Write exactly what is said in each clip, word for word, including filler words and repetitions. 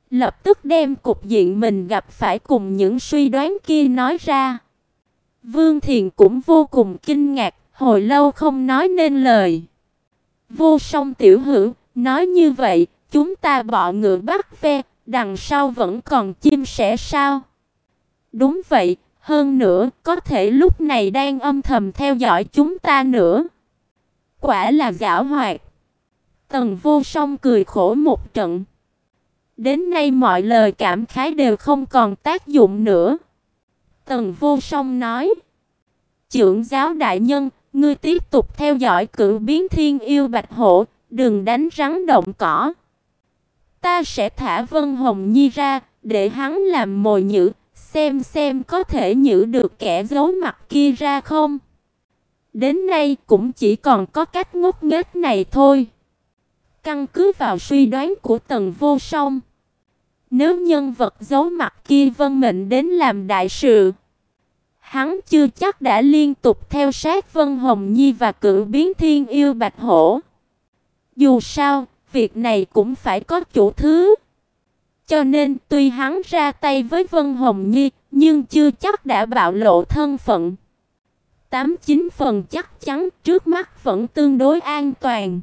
lập tức đem cục diện mình gặp phải cùng những suy đoán kia nói ra. Vương Thiền cũng vô cùng kinh ngạc, hồi lâu không nói nên lời. Vô Song tiểu hữu, nói như vậy, chúng ta bọ ngựa bắt ve, đằng sau vẫn còn chim sẻ sao? Đúng vậy, hơn nữa, có thể lúc này đang âm thầm theo dõi chúng ta nữa. Quả là giảo hoạt. Tần Vô Song cười khổ một trận. Đến nay mọi lời cảm khái đều không còn tác dụng nữa. Tần Vô Song nói: "Trưởng giáo đại nhân, ngươi tiếp tục theo dõi cửu biến thiên yêu bạch hổ, đừng đánh rắn động cỏ. Ta sẽ thả Vân Hồng Nhi ra, để hắn làm mồi nhử, xem xem có thể nhử được kẻ giấu mặt kia ra không." Đến nay cũng chỉ còn có cách ngốc nghếch này thôi. Căn cứ vào suy đoán của Tần Vô Song, nếu nhân vật giấu mặt kia vân mệnh đến làm đại sự, hắn chưa chắc đã liên tục theo sát Vân Hồng Nhi và cửu biến thiên yêu bạch hổ. Dù sao, việc này cũng phải có chủ thứ. Cho nên tuy hắn ra tay với Vân Hồng Nhi, nhưng chưa chắc đã bạo lộ thân phận. Tám chín phần chắc chắn trước mắt vẫn tương đối an toàn.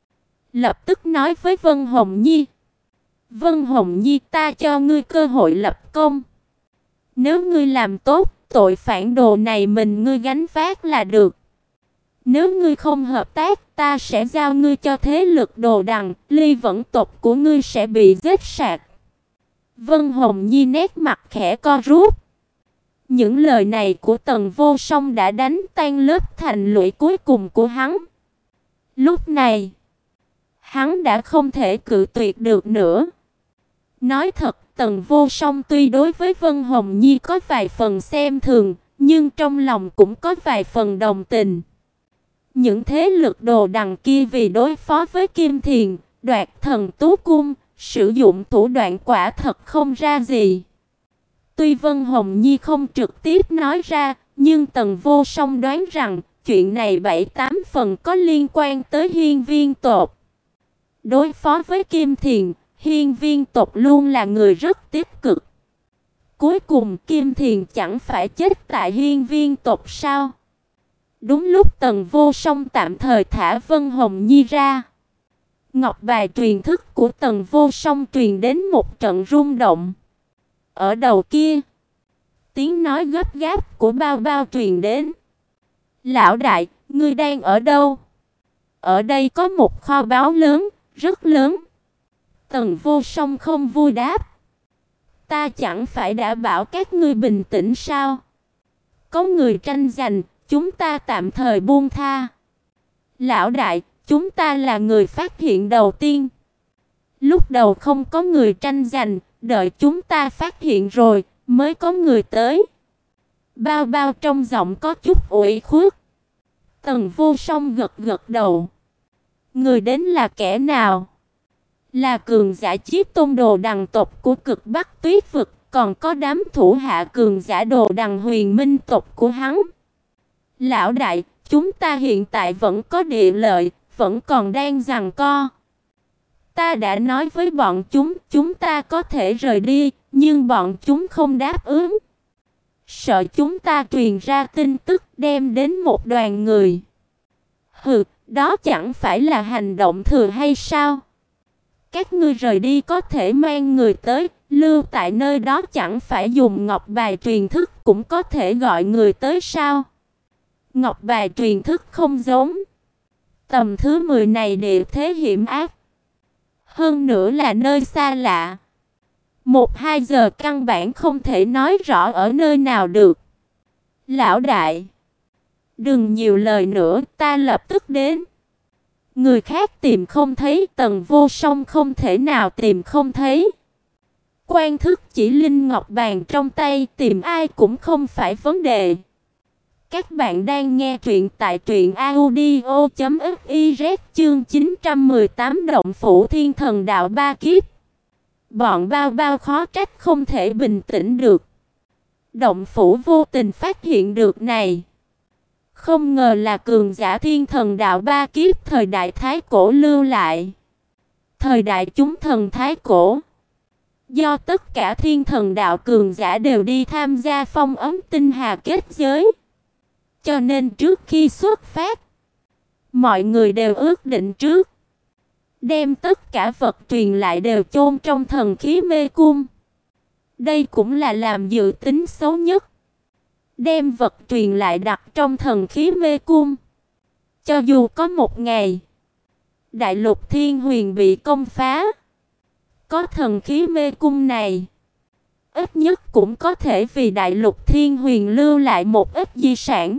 Lập tức nói với Vân Hồng Nhi: "Vân Hồng Nhi, ta cho ngươi cơ hội lập công. Nếu ngươi làm tốt, tội phản đồ này mình ngươi gánh vác là được. Nếu ngươi không hợp tác, ta sẽ giao ngươi cho thế lực Đồ Đằng, Ly Vẫn tộc của ngươi sẽ bị giết sạch." Vân Hồng Nhi nét mặt khẽ co rút. Những lời này của Tần Vô Song đã đánh tan lớp thành lũy cuối cùng của hắn. Lúc này, hắn đã không thể cự tuyệt được nữa. Nói thật, Tần Vô Song tuy đối với Vân Hồng Nhi có vài phần xem thường, nhưng trong lòng cũng có vài phần đồng tình. Những thế lực Đồ Đằng kia vì đối phó với Kim Thiền, đoạt Thần Tú Cung, sử dụng thủ đoạn quả thật không ra gì. Tuy Vân Hồng Nhi không trực tiếp nói ra, nhưng Tần Vô Song đoán rằng chuyện này bảy tám phần có liên quan tới Hiên Viên tộc. Đối phó với Kim Thiền, Hiên Viên tộc luôn là người rất tích cực. Cuối cùng Kim Thiền chẳng phải chết tại Hiên Viên tộc sao? Đúng lúc Tần Vô Song tạm thời thả Vân Hồng Nhi ra, ngọc bài truyền thức của Tần Vô Song truyền đến một trận rung động. Ở đầu kia, tiếng nói gấp gáp của Bao Bao truyền đến. "Lão đại, ngươi đang ở đâu?" "Ở đây có một kho báu lớn, rất lớn." Tần Vô Song không vui đáp. "Ta chẳng phải đã bảo các ngươi bình tĩnh sao? Có người tranh giành, chúng ta tạm thời buông tha." "Lão đại, chúng ta là người phát hiện đầu tiên. Lúc đầu không có người tranh giành, đợi chúng ta phát hiện rồi mới có người tới." Bao Bao trong giọng có chút ủy khuất. Tần Vô Song gật gật đầu. "Người đến là kẻ nào?" "Là cường giả Chiếc Tôn Đồ Đằng tộc của Cực Bắc Tuyết vực, còn có đám thủ hạ cường giả Đồ Đằng Huyền Minh tộc của hắn." "Lão đại, chúng ta hiện tại vẫn có địa lợi, vẫn còn đang giằng co. Ta đã nói với bọn chúng, chúng ta có thể rời đi, nhưng bọn chúng không đáp ứng. Sợ chúng ta truyền ra tin tức đem đến một đoàn người." "Hừ, đó chẳng phải là hành động thừa hay sao? Các ngươi rời đi có thể mang người tới, lưu tại nơi đó chẳng phải dùng ngọc bài truyền thức cũng có thể gọi người tới sao?" Ngọc bài truyền thức không giống. Tầm thứ mười này địa thế hiểm ác, hơn nữa là nơi xa lạ. Một hai giờ căn bản không thể nói rõ ở nơi nào được. "Lão đại, đừng nhiều lời nữa, ta lập tức đến." Người khác tìm không thấy, Tần Vô Song không thể nào tìm không thấy. Quan thức chỉ linh ngọc bàn trong tay, tìm ai cũng không phải vấn đề. Các bạn đang nghe truyện tại truyện audio chấm fiz chương chín trăm mười tám Động phủ Thiên Thần Đạo Ba Kiếp. Bọn Bao Bao khó trách không thể bình tĩnh được. Động phủ vô tình phát hiện được này, không ngờ là cường giả Thiên Thần Đạo Ba Kiếp thời đại Thái Cổ lưu lại. Thời đại chúng thần Thái Cổ, Do tất cả thiên thần đạo cường giả đều đi tham gia phong ấn tinh hà kết giới, cho nên trước khi xuất phát, mọi người đều ước định trước, đem tất cả vật truyền lại đều chôn trong thần khí mê cung. Đây cũng là làm dự tính xấu nhất. Đem vật truyền lại đặt trong thần khí mê cung. Cho dù có một ngày Đại Lục Thiên Huyền bị công phá, có thần khí mê cung này, ít nhất cũng có thể vì Đại Lục Thiên Huyền lưu lại một ít di sản.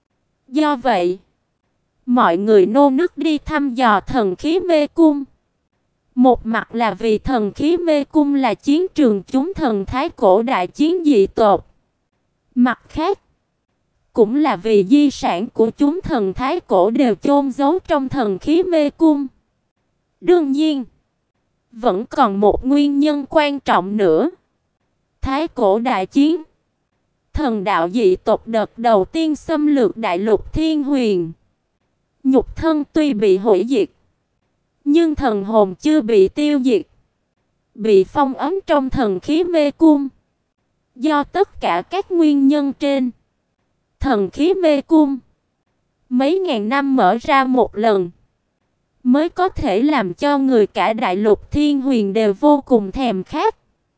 Do vậy, mọi người nô nức đi thăm dò thần khí mê cung. Một mặt là vì thần khí mê cung là chiến trường chúng thần thái cổ đại chiến dị tộc. Mặt khác, cũng là vì di sản của chúng thần thái cổ đều chôn giấu trong thần khí mê cung. Đương nhiên, vẫn còn một nguyên nhân quan trọng nữa. Thái cổ đại chiến, thần đạo dị tộc đợt đầu tiên xâm lược Đại Lục Thiên Huyền. Nhục thân tuy bị hủy diệt, nhưng thần hồn chưa bị tiêu diệt, bị phong ấn trong thần khí mê cung. Do tất cả các nguyên nhân trên, thần khí mê cung mấy ngàn năm mở ra một lần, mới có thể làm cho người cả Đại Lục Thiên Huyền đều vô cùng thèm khát.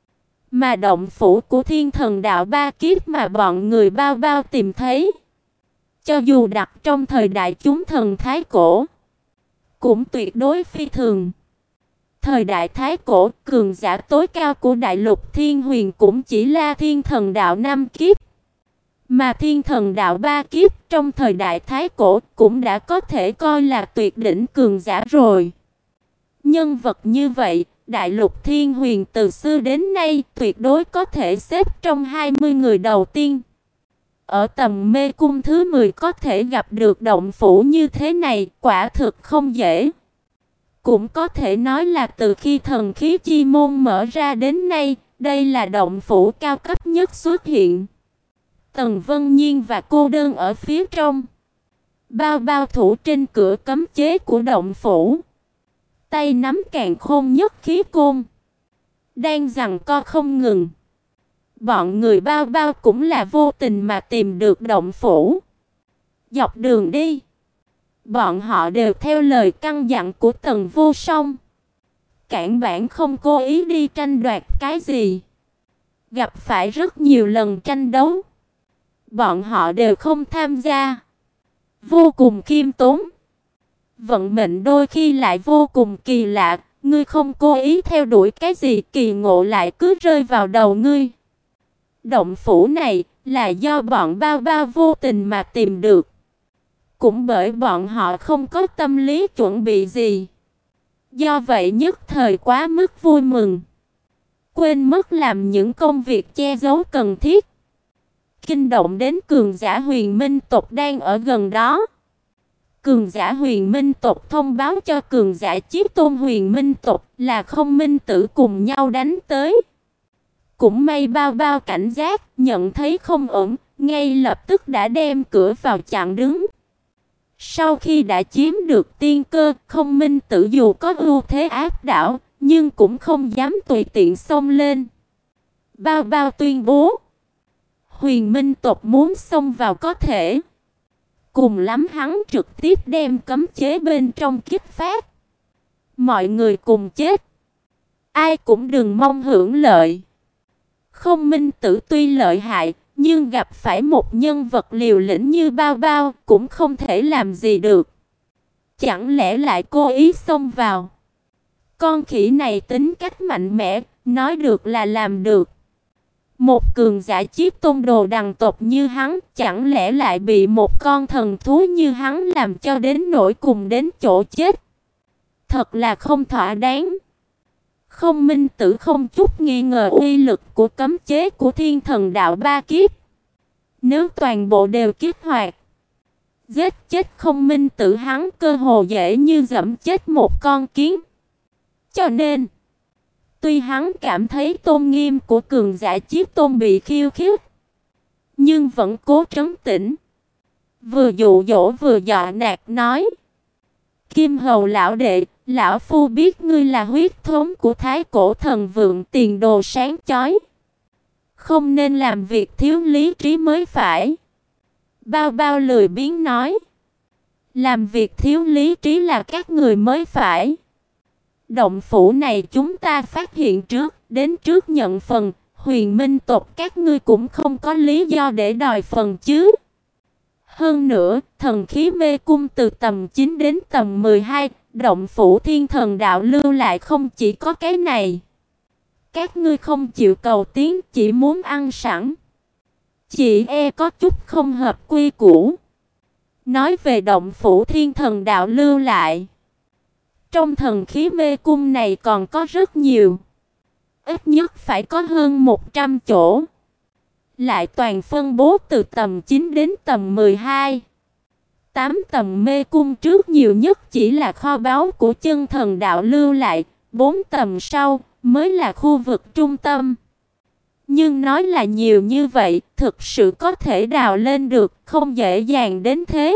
Mà động phủ của thiên thần đạo ba kiếp mà bọn người bao bao tìm thấy, cho dù đặt trong thời đại chúng thần thái cổ, cũng tuyệt đối phi thường. Thời đại thái cổ, cường giả tối cao của Đại Lục Thiên Huyền cũng chỉ là thiên thần đạo năm kiếp. Mà thiên thần đạo ba kiếp trong thời đại thái cổ cũng đã có thể coi là tuyệt đỉnh cường giả rồi. Nhân vật như vậy, Đại Lục Thiên Huyền từ xưa đến nay tuyệt đối có thể xếp trong hai mươi người đầu tiên. Ở tầm mê cung thứ mười có thể gặp được động phủ như thế này, quả thực không dễ. Cũng có thể nói là từ khi thần khí chi môn mở ra đến nay, đây là động phủ cao cấp nhất xuất hiện. Tần Vân Nhiên và cô đơn ở phía trong, bao bao thủ trên cửa cấm chế của động phủ, tay nắm càn khôn nhất khí côn, đang giằng co không ngừng. Bọn người bao bao cũng là vô tình mà tìm được động phủ. Dọc đường đi, bọn họ đều theo lời căn dặn của Tần Vô Song, cản bản không cố ý đi tranh đoạt cái gì. Gặp phải rất nhiều lần tranh đấu, bọn họ đều không tham gia, vô cùng khiêm tốn. Vận mệnh đôi khi lại vô cùng kỳ lạ, ngươi không cố ý theo đuổi cái gì, kỳ ngộ lại cứ rơi vào đầu ngươi. Động phủ này là do bọn bao bao vô tình mà tìm được. Cũng bởi bọn họ không có tâm lý chuẩn bị gì, do vậy nhất thời quá mức vui mừng, quên mất làm những công việc che giấu cần thiết, kinh động đến cường giả Huyền Minh tộc đang ở gần đó. Cường giả Huyền Minh tộc thông báo cho cường giả Chiếc Tôn Huyền Minh tộc là Không Minh Tử cùng nhau đánh tới. Cũng may bao bao cảnh giác, nhận thấy không ổn, ngay lập tức đã đem cửa vào chặn đứng. Sau khi đã chiếm được tiên cơ, Không Minh Tử dù có ưu thế áp đảo, nhưng cũng không dám tùy tiện xông lên. Bao bao tuyên bố, Huyền Minh tộc muốn xông vào có thể, cùng lắm hắn trực tiếp đem cấm chế bên trong kích phát. Mọi người cùng chết, ai cũng đừng mong hưởng lợi. Không Minh Tử tuy lợi hại, nhưng gặp phải một nhân vật liều lĩnh như bao bao cũng không thể làm gì được. Chẳng lẽ lại cố ý xông vào? Con khỉ này tính cách mạnh mẽ, nói được là làm được. Một cường giả Chiếc Tôn đồ đằng tộc như hắn, chẳng lẽ lại bị một con thần thú như hắn làm cho đến nỗi cùng đến chỗ chết? Thật là không thỏa đáng. Không Minh Tử không chút nghi ngờ uy lực của cấm chế của thiên thần đạo ba kiếp. Nếu toàn bộ đều kích hoạt, giết chết Không Minh Tử hắn cơ hồ dễ như giẫm chết một con kiến. Cho nên, tuy hắn cảm thấy tôn nghiêm của cường giả Chiếc Tôn bị khiêu khích, nhưng vẫn cố trấn tĩnh, vừa dụ dỗ vừa dọa nạt nói: Kim Hầu lão đệ, Lão phu biết ngươi là huyết thống của Thái Cổ Thần Vượng, tiền đồ sáng chói, không nên làm việc thiếu lý trí mới phải. Bao Bao lười biếng nói. Làm việc thiếu lý trí là các người mới phải. Động phủ này chúng ta phát hiện trước, đến trước nhận phần, Huyền Minh tộc các ngươi cũng không có lý do để đòi phần chứ. Hơn nữa, thần khí mê cung từ tầm chín đến tầm mười hai, động phủ thiên thần đạo lưu lại không chỉ có cái này. Các ngươi không chịu cầu tiến, chỉ muốn ăn sẵn. Chị e có chút không hợp quy củ. Nói về động phủ thiên thần đạo lưu lại, trong thần khí mê cung này còn có rất nhiều. Ít nhất phải có hơn một trăm chỗ. Lại toàn phân bố từ tầm chín đến tầm mười hai. tám tầm mê cung trước nhiều nhất chỉ là kho báu của chân thần đạo lưu lại, bốn tầm sau mới là khu vực trung tâm. Nhưng nói là nhiều như vậy, thực sự có thể đào lên được, không dễ dàng đến thế.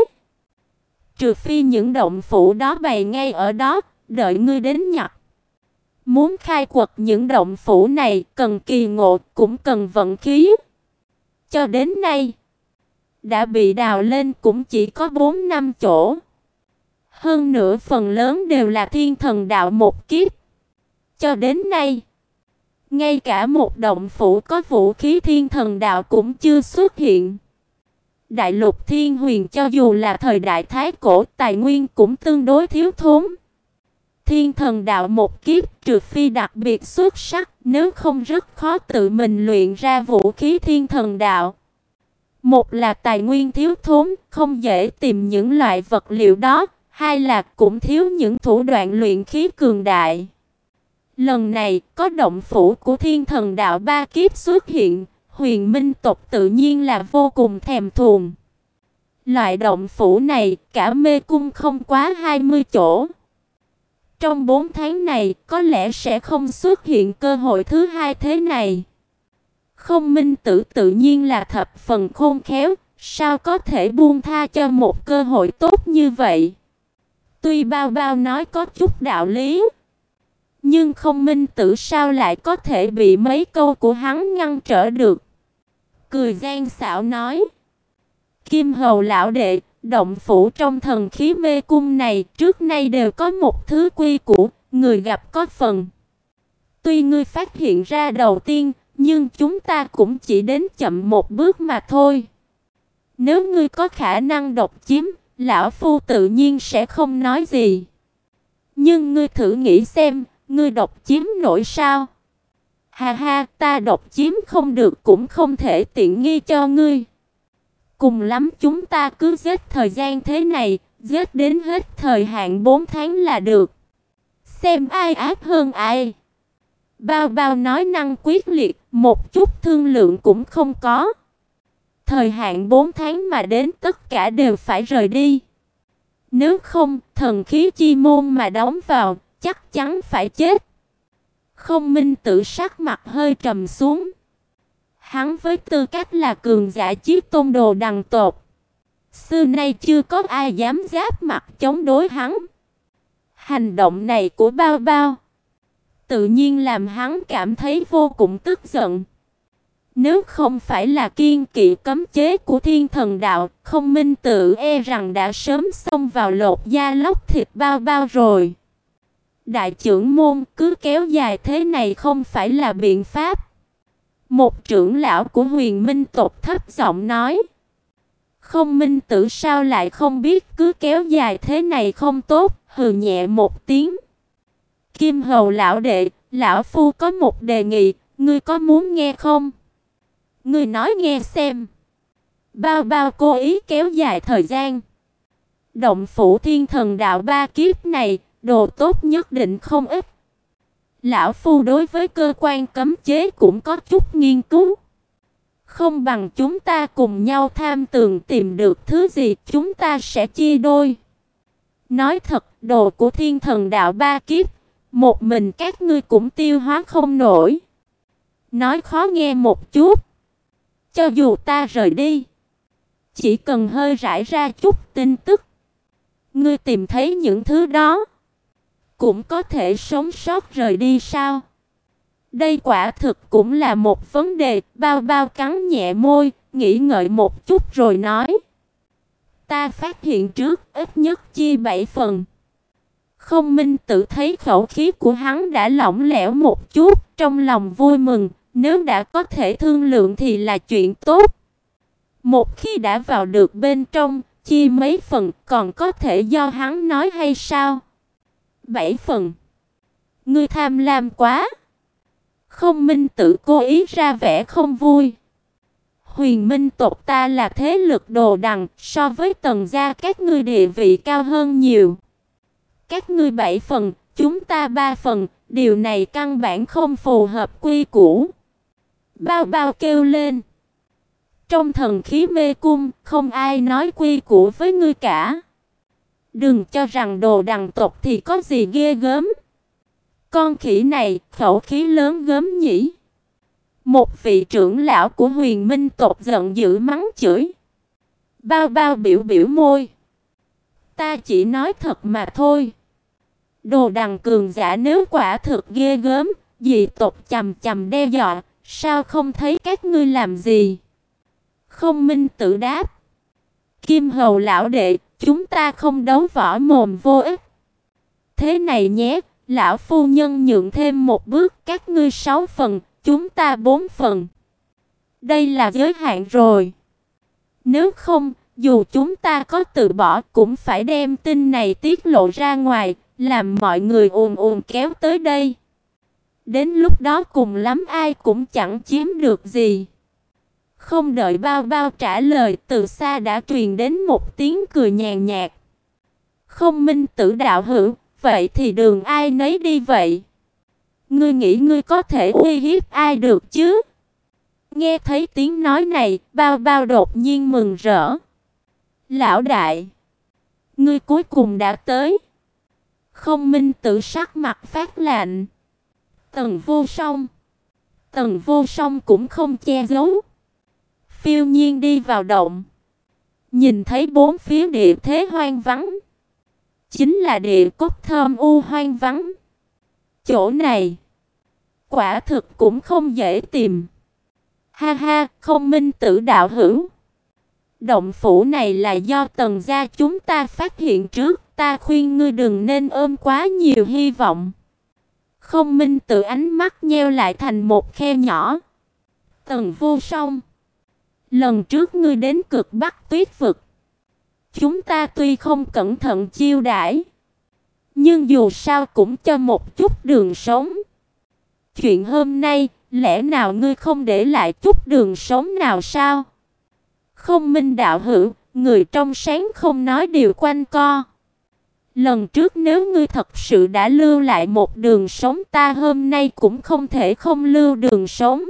Trừ phi những động phủ đó bày ngay ở đó, đợi ngươi đến nhặt. Muốn khai quật những động phủ này, cần kỳ ngộ, cũng cần vận khí. Cho đến nay, đã bị đào lên cũng chỉ có bốn năm chỗ. Hơn nữa phần lớn đều là thiên thần đạo một kiếp. Cho đến nay, ngay cả một động phủ có vũ khí thiên thần đạo cũng chưa xuất hiện. Đại lục thiên huyền cho dù là thời đại thái cổ, tài nguyên cũng tương đối thiếu thốn. Thiên thần đạo một kiếp trừ phi đặc biệt xuất sắc, nếu không rất khó tự mình luyện ra vũ khí thiên thần đạo. Một là tài nguyên thiếu thốn, không dễ tìm những loại vật liệu đó, hai là cũng thiếu những thủ đoạn luyện khí cường đại. Lần này, có động phủ của thiên thần đạo ba kiếp xuất hiện, Huyền Minh tộc tự nhiên là vô cùng thèm thuồng. Loại động phủ này, cả mê cung không quá hai mươi chỗ. Trong bốn tháng này, có lẽ sẽ không xuất hiện cơ hội thứ hai thế này. Không Minh Tử tự nhiên là thập phần khôn khéo, sao có thể buông tha cho một cơ hội tốt như vậy. Tuy Bao Bao nói có chút đạo lý, nhưng Không Minh Tử sao lại có thể bị mấy câu của hắn ngăn trở được. Cười gian xảo nói. Kim Hầu lão đệ, động phủ trong thần khí mê cung này trước nay đều có một thứ quy củ, người gặp có phần. Tuy ngươi phát hiện ra đầu tiên, nhưng chúng ta cũng chỉ đến chậm một bước mà thôi. Nếu ngươi có khả năng độc chiếm, lão phu tự nhiên sẽ không nói gì. Nhưng ngươi thử nghĩ xem, ngươi độc chiếm nổi sao? Ha ha, ta độc chiếm không được cũng không thể tiện nghi cho ngươi. Cùng lắm chúng ta cứ giết thời gian thế này, giết đến hết thời hạn bốn tháng là được. Xem ai ác hơn ai. Bao Bao nói năng quyết liệt, một chút thương lượng cũng không có. Thời hạn bốn tháng mà đến tất cả đều phải rời đi. Nếu không, thần khí chi môn mà đóng vào, chắc chắn phải chết. Không Minh Tử sắc mặt hơi trầm xuống. Hắn với tư cách là cường giả Chiếc Tôn Đồ đằng tộc, xưa nay chưa có ai dám giáp mặt chống đối hắn. Hành động này của Bao Bao tự nhiên làm hắn cảm thấy vô cùng tức giận. Nếu không phải là kiêng kỵ cấm chế của thiên thần đạo, Không Minh Tử e rằng đã sớm xông vào lột da lóc thịt Bao Bao rồi. Đại trưởng môn, cứ kéo dài thế này không phải là biện pháp. Một trưởng lão của Huyền Minh tộc thấp giọng nói. Không Minh Tử sao lại không biết cứ kéo dài thế này không tốt, hừ nhẹ một tiếng. Kim Hầu lão đệ, lão phu có một đề nghị, ngươi có muốn nghe không? Ngươi nói nghe xem. Bao Bao cố ý kéo dài thời gian. Động phủ thiên thần đạo ba kiếp này, đồ tốt nhất định không ít. Lão phu đối với cơ quan cấm chế cũng có chút nghiên cứu. Không bằng chúng ta cùng nhau tham tường tìm được thứ gì, chúng ta sẽ chia đôi. Nói thật, đồ của thiên thần đạo ba kiếp, một mình các ngươi cũng tiêu hóa không nổi. Nói khó nghe một chút, cho dù ta rời đi, chỉ cần hơi rải ra chút tin tức, ngươi tìm thấy những thứ đó, cũng có thể sống sót rời đi sao? Đây quả thực cũng là một vấn đề. Bao Bao cắn nhẹ môi, nghĩ ngợi một chút rồi nói. Ta phát hiện trước ít nhất chia bảy phần. Không Minh Tử thấy khẩu khí của hắn đã lỏng lẻo một chút, trong lòng vui mừng, nếu đã có thể thương lượng thì là chuyện tốt. Một khi đã vào được bên trong, chia mấy phần còn có thể do hắn nói hay sao? Bảy phần. Ngươi tham lam quá. Không Minh Tử cố ý ra vẻ không vui. Huyền Minh tộc ta là thế lực đồ đằng, so với Tần gia các ngươi địa vị cao hơn nhiều. Các ngươi bảy phần, chúng ta ba phần, điều này căn bản không phù hợp quy củ. Bao Bao kêu lên. Trong thần khí mê cung, không ai nói quy củ với ngươi cả. Đừng cho rằng đồ đằng tộc thì có gì ghê gớm. Con khỉ này, khẩu khí lớn gớm nhỉ. Một vị trưởng lão của Huyền Minh tộc giận dữ mắng chửi. Bao Bao biểu biểu môi. Ta chỉ nói thật mà thôi. Đồ đằng cường giả nếu quả thực ghê gớm, dị tộc chằm chằm đe dọa, sao không thấy các ngươi làm gì? Không Minh Tử đáp. Kim Hầu lão đệ, chúng ta không đấu võ mồm vô ích. Thế này nhé, lão phu nhân nhượng thêm một bước, các ngươi sáu phần, chúng ta bốn phần. Đây là giới hạn rồi. Nếu không, dù chúng ta có từ bỏ cũng phải đem tin này tiết lộ ra ngoài, làm mọi người ùn ùn kéo tới đây. Đến lúc đó cùng lắm ai cũng chẳng chiếm được gì. Không đợi Bao Bao trả lời, từ xa đã truyền đến một tiếng cười nhàn nhạt. Không Minh Tử đạo hữu, vậy thì đường ai nấy đi vậy. Ngươi nghĩ ngươi có thể uy hiếp ai được chứ? Nghe thấy tiếng nói này, Bao Bao đột nhiên mừng rỡ. Lão đại, ngươi cuối cùng đã tới. Không Minh Tử sắc mặt phát lạnh. Tần Vô Song. Tần Vô Song cũng không che giấu. Phiêu nhiên đi vào động. Nhìn thấy bốn phía địa thế hoang vắng. Chính là địa cốt thơm u hoang vắng. Chỗ này quả thực cũng không dễ tìm. Ha ha, Không Minh Tử đạo hữu. Động phủ này là do Tần gia chúng ta phát hiện trước, ta khuyên ngươi đừng nên ôm quá nhiều hy vọng. Không Minh Tử ánh mắt nheo lại thành một khe nhỏ. Tần Vô Song, lần trước ngươi đến Cực Bắc Tuyết vực, chúng ta tuy không cẩn thận chiêu đãi, nhưng dù sao cũng cho một chút đường sống. Chuyện hôm nay, lẽ nào ngươi không để lại chút đường sống nào sao? Không Minh đạo hữu, người trong sáng không nói điều quanh co. Lần trước nếu ngươi thật sự đã lưu lại một đường sống, ta hôm nay cũng không thể không lưu đường sống.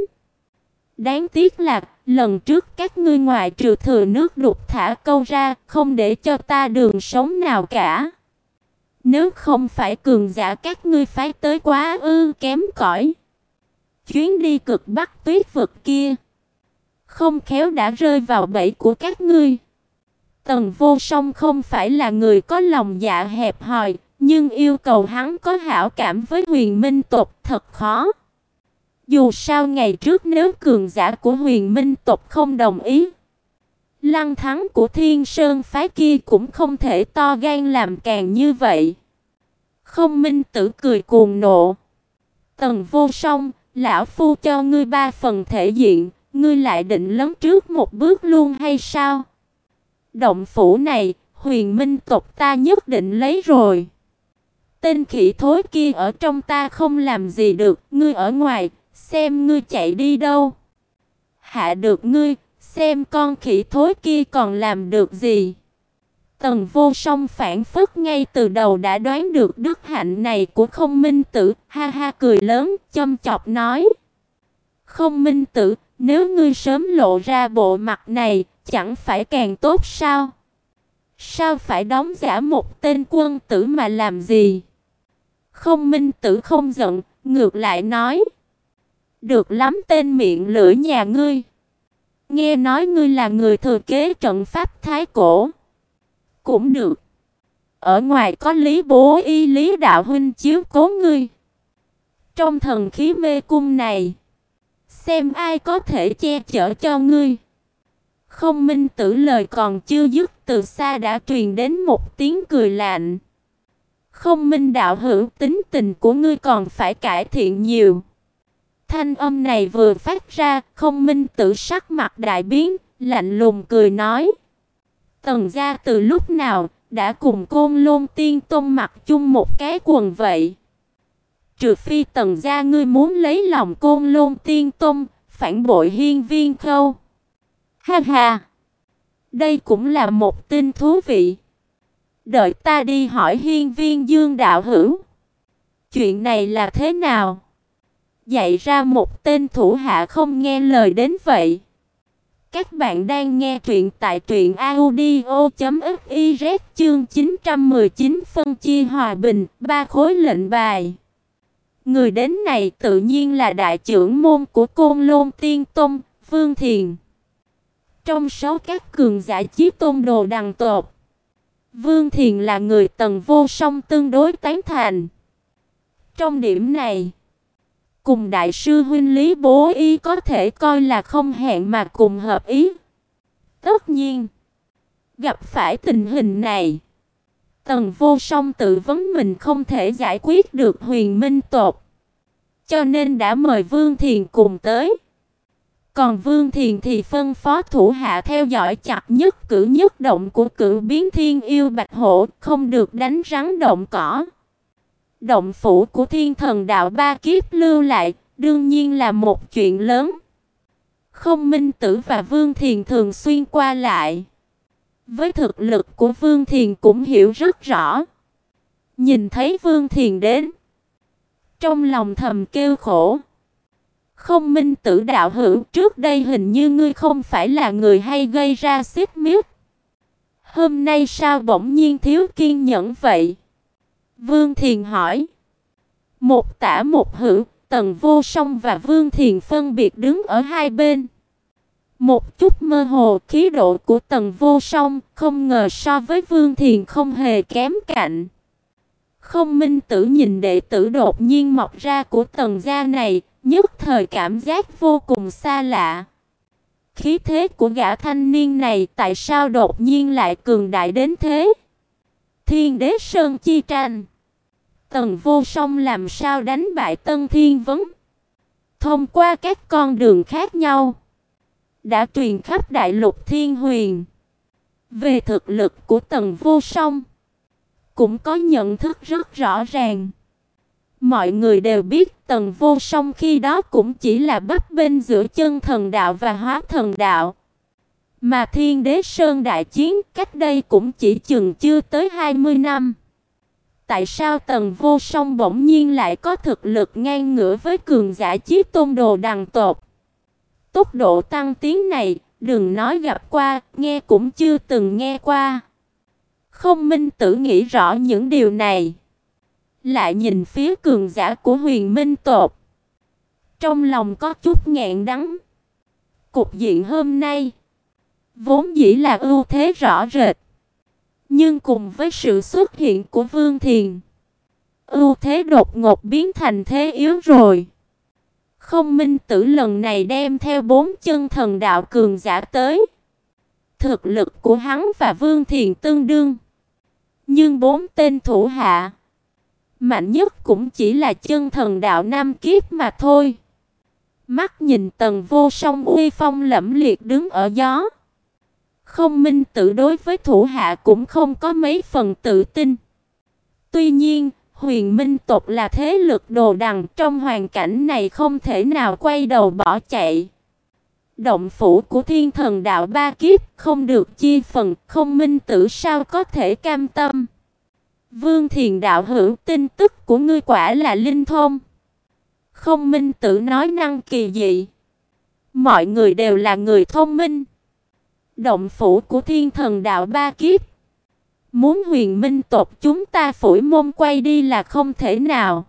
Đáng tiếc là lần trước các ngươi ngoại trừ thừa nước đục thả câu ra, không để cho ta đường sống nào cả. Nếu không phải cường giả các ngươi phái tới quá ư kém cỏi. Chuyến đi Cực Bắc Tuyết vực kia, không khéo đã rơi vào bẫy của các ngươi. Tần Vô Song không phải là người có lòng dạ hẹp hòi, nhưng yêu cầu hắn có hảo cảm với Huyền Minh tộc thật khó. Dù sao ngày trước nếu cường giả của Huyền Minh tộc không đồng ý, Lăng Thắng của Thiên Sơn phái kia cũng không thể to gan làm càng như vậy. Không Minh Tử cười cuồng nộ. Tần Vô Song, lão phu cho ngươi ba phần thể diện, ngươi lại định lấn trước một bước luôn hay sao? Động phủ này, Huyền Minh tộc ta nhất định lấy rồi. Tên khỉ thối kia ở trong ta không làm gì được, ngươi ở ngoài, xem ngươi chạy đi đâu. Hạ được ngươi, xem con khỉ thối kia còn làm được gì. Tần Vô Song phản phất ngay từ đầu đã đoán được đức hạnh này của Không Minh Tử, ha ha cười lớn, châm chọc nói. Không Minh Tử, nếu ngươi sớm lộ ra bộ mặt này, chẳng phải càng tốt sao? Sao phải đóng giả một tên quân tử mà làm gì? Không Minh Tử không giận, ngược lại nói. Được lắm tên miệng lưỡi nhà ngươi. Nghe nói ngươi là người thừa kế trận pháp thái cổ. Cũng được. Ở ngoài có Lý Bố Y Lý đạo huynh chiếu cố ngươi. Trong thần khí mê cung này, xem ai có thể che chở cho ngươi. Không Minh Tử lời còn chưa dứt, từ xa đã truyền đến một tiếng cười lạnh. Không Minh đạo hữu, tính tình của ngươi còn phải cải thiện nhiều. Thanh âm này vừa phát ra, Không Minh Tử sắc mặt đại biến, lạnh lùng cười nói: Tần gia từ lúc nào đã cùng Côn Lôn Tiên Tông mặc chung một cái quần vậy? Trừ phi Tần gia ngươi muốn lấy lòng Côn Lôn Tiên Tông, phản bội Hiên Viên Khâu. Ha ha, đây cũng là một tin thú vị. Đợi ta đi hỏi Hiên Viên Dương đạo hữu, chuyện này là thế nào? Dạy ra một tên thủ hạ không nghe lời đến vậy. Các bạn đang nghe truyện tại truyện audio chấm fiz, chương chín trăm mười chín phân chia hòa bình, ba khối lệnh bài. Người đến này tự nhiên là đại trưởng môn của Côn Lôn Tiên Tông, Vương Thiền. Trong số các cường giả chí tôn đồ đằng tột, Vương Thiền là người Tần Vô Song tương đối tán thành. Trong điểm này, cùng đại sư huynh Lý Bố Y có thể coi là không hẹn mà cùng hợp ý. Tất nhiên, gặp phải tình hình này, Tần Vô Song tự vấn mình không thể giải quyết được Huyền Minh tộc, cho nên đã mời Vương Thiền cùng tới. Còn Vương Thiền thì phân phó thủ hạ theo dõi chặt nhất cử nhất động của Cửu Biến Thiên Yêu Bạch Hổ, không được đánh rắn động cỏ. Động phủ của Thiên Thần Đạo ba kiếp lưu lại, đương nhiên là một chuyện lớn. Không Minh Tử và Vương Thiền thường xuyên qua lại. Với thực lực của Vương Thiền cũng hiểu rất rõ. Nhìn thấy Vương Thiền đến, trong lòng thầm kêu khổ. Không Minh Tử đạo hữu, trước đây hình như ngươi không phải là người hay gây ra xích mích. Hôm nay sao bỗng nhiên thiếu kiên nhẫn vậy? Vương Thiền hỏi. Một tả một hữu, Tần Vô Song và Vương Thiền phân biệt đứng ở hai bên. Một chút mơ hồ, khí độ của Tần Vô Song không ngờ so với Vương Thiền không hề kém cạnh. Không Minh Tử nhìn đệ tử đột nhiên mọc ra của Tần gia này, nhất thời cảm giác vô cùng xa lạ. Khí thế của gã thanh niên này tại sao đột nhiên lại cường đại đến thế? Thiên Đế Sơn chi tranh, Tần Vô Song làm sao đánh bại Tân Thiên Vấn? Thông qua các con đường khác nhau, đã truyền khắp đại lục Thiên Huyền. Về thực lực của Tần Vô Song, cũng có nhận thức rất rõ ràng. Mọi người đều biết Tần Vô Song khi đó cũng chỉ là bấp bênh giữa chân thần đạo và hóa thần đạo. Mà Thiên Đế Sơn đại chiến cách đây cũng chỉ chừng chưa tới hai mươi năm. Tại sao Tần Vô Song bỗng nhiên lại có thực lực ngang ngửa với cường giả chí tôn đồ đằng tột? Tốc độ tăng tiến này, đừng nói gặp qua, nghe cũng chưa từng nghe qua. Không Minh Tử nghĩ rõ những điều này, lại nhìn phía cường giả của Huyền Minh tộc, trong lòng có chút nghẹn đắng. Cục diện hôm nay vốn dĩ là ưu thế rõ rệt, nhưng cùng với sự xuất hiện của Vương Thiền, ưu thế đột ngột biến thành thế yếu rồi. Không Minh Tử lần này đem theo bốn chân thần đạo cường giả tới. Thực lực của hắn và Vương Thiền tương đương, nhưng bốn tên thủ hạ mạnh nhất cũng chỉ là chân thần đạo năm kiếp mà thôi. Mắt nhìn Tần Vô Song uy phong lẫm liệt đứng ở gió, Không Minh Tử đối với thủ hạ cũng không có mấy phần tự tin. Tuy nhiên, Huyền Minh tộc là thế lực đồ đằng, trong hoàn cảnh này không thể nào quay đầu bỏ chạy. Động phủ của Thiên Thần Đạo ba kiếp không được chia phần, Không Minh Tử sao có thể cam tâm? Vương Thiền đạo hữu, tin tức của ngươi quả là linh thông. Không Minh Tử nói năng kỳ dị. Mọi người đều là người thông minh. Động phủ của Thiên Thần Đạo ba kiếp, muốn Huyền Minh tộc chúng ta phủi môn quay đi là không thể nào.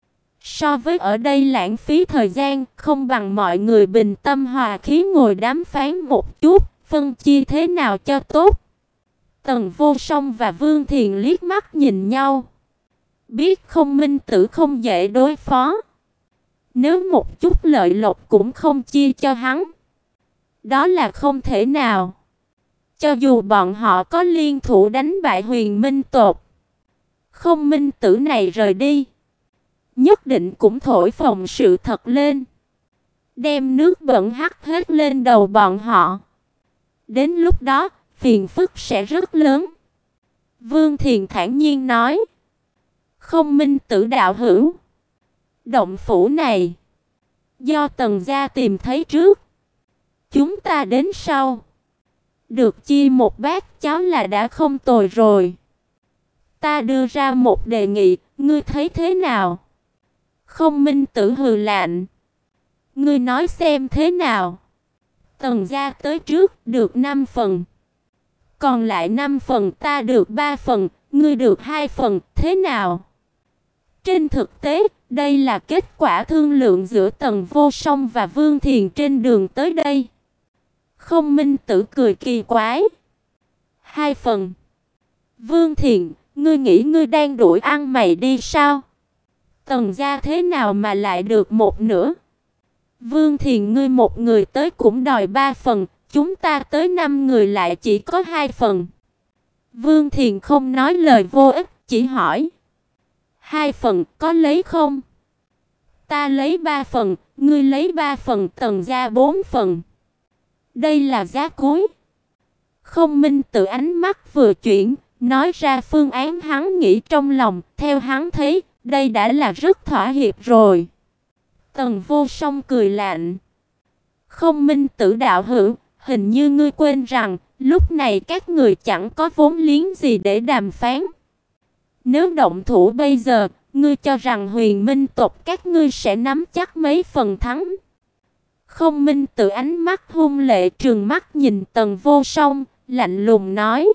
So với ở đây lãng phí thời gian, không bằng mọi người bình tâm hòa khí ngồi đàm phán một chút, phân chia thế nào cho tốt. Tần Vô Song và Vương Thiền liếc mắt nhìn nhau. Biết Không Minh Tử không dễ đối phó. Nếu một chút lợi lộc cũng không chia cho hắn, đó là không thể nào. Cho dù bọn họ có liên thủ đánh bại Huyền Minh tộc, Không Minh Tử này rời đi, nhất định cũng thổi phồng sự thật lên, đem nước bẩn hắt hết lên đầu bọn họ. Đến lúc đó, phiền phức sẽ rất lớn. Vương Thiền thản nhiên nói. Không Minh Tử đạo hữu, động phủ này do Tần gia tìm thấy trước, chúng ta đến sau, được chia một bát cháo là đã không tồi rồi. Ta đưa ra một đề nghị, ngươi thấy thế nào? Không Minh Tử hừ lạnh. Ngươi nói xem thế nào? Tần gia tới trước được năm phần, còn lại năm phần ta được ba phần, ngươi được hai phần, thế nào? Trên thực tế, đây là kết quả thương lượng giữa Tần Vô Song và Vương Thiền trên đường tới đây. Không Minh Tử cười kỳ quái. Hai phần. Vương Thiền, ngươi nghĩ ngươi đang đuổi ăn mày đi sao? Tần gia thế nào mà lại được một nửa? Vương Thiền, ngươi một người tới cũng đòi ba phần, chúng ta tới năm người lại chỉ có hai phần. Vương Thiền không nói lời vô ích, chỉ hỏi. Hai phần có lấy không? Ta lấy ba phần, ngươi lấy ba phần, Tần gia bốn phần. Đây là giá cuối. Không Minh Tử ánh mắt vừa chuyển, nói ra phương án hắn nghĩ trong lòng, theo hắn thấy, đây đã là rất thỏa hiệp rồi. Tần Vô Song cười lạnh. Không Minh Tử đạo hữu, hình như ngươi quên rằng, lúc này các người chẳng có vốn liếng gì để đàm phán. Nếu động thủ bây giờ, ngươi cho rằng Huyền Minh tộc các ngươi sẽ nắm chắc mấy phần thắng? Không Minh Tử ánh mắt hung lệ trừng mắt nhìn Tần Vô Song, lạnh lùng nói.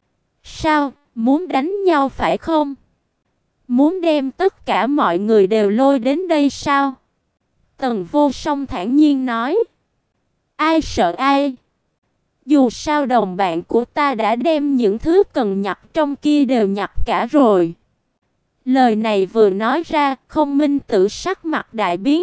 Sao, muốn đánh nhau phải không? Muốn đem tất cả mọi người đều lôi đến đây sao? Tần Vô Song thản nhiên nói. Ai sợ ai? Dù sao đồng bạn của ta đã đem những thứ cần nhặt trong kia đều nhặt cả rồi. Lời này vừa nói ra, Không Minh Tử sắc mặt đại biến.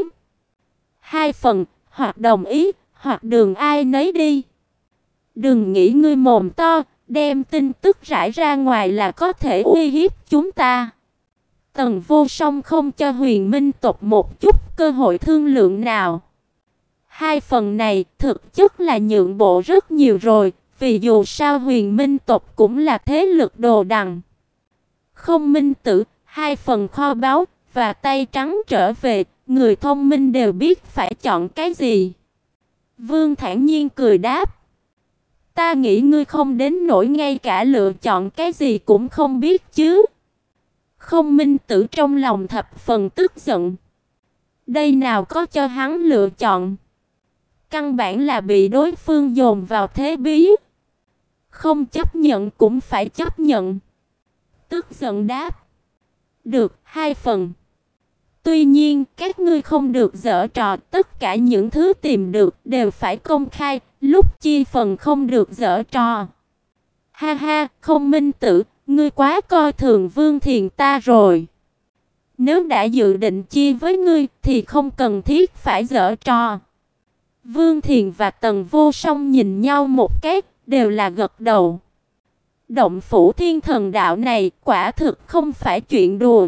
Hai phần, hoặc đồng ý, hoặc đường ai nấy đi. Đừng nghĩ ngươi mồm to, đem tin tức rải ra ngoài là có thể uy hiếp chúng ta. Tần Vô Song không cho Huyền Minh tộc một chút cơ hội thương lượng nào. Hai phần này thực chất là nhượng bộ rất nhiều rồi, vì dù sao Huyền Minh tộc cũng là thế lực đồ đằng. Không Minh Tử, hai phần kho báu và tay trắng trở về, người thông minh đều biết phải chọn cái gì. Vương thản nhiên cười đáp. Ta nghĩ ngươi không đến nỗi ngay cả lựa chọn cái gì cũng không biết chứ. Không Minh Tử trong lòng thập phần tức giận. Đây nào có cho hắn lựa chọn. Căn bản là bị đối phương dồn vào thế bí. Không chấp nhận cũng phải chấp nhận. Tức giận đáp. Được, hai phần. Tuy nhiên, các ngươi không được giở trò, tất cả những thứ tìm được đều phải công khai, lúc chia phần không được giở trò. Ha ha, Không Minh Tử, ngươi quá coi thường Vương Thiền ta rồi. Nếu đã dự định chia với ngươi thì không cần thiết phải giở trò. Vương Thiền và Tần Vô Song nhìn nhau một cái, đều là gật đầu. Động phủ Thiên Thần Đạo này quả thực không phải chuyện đùa.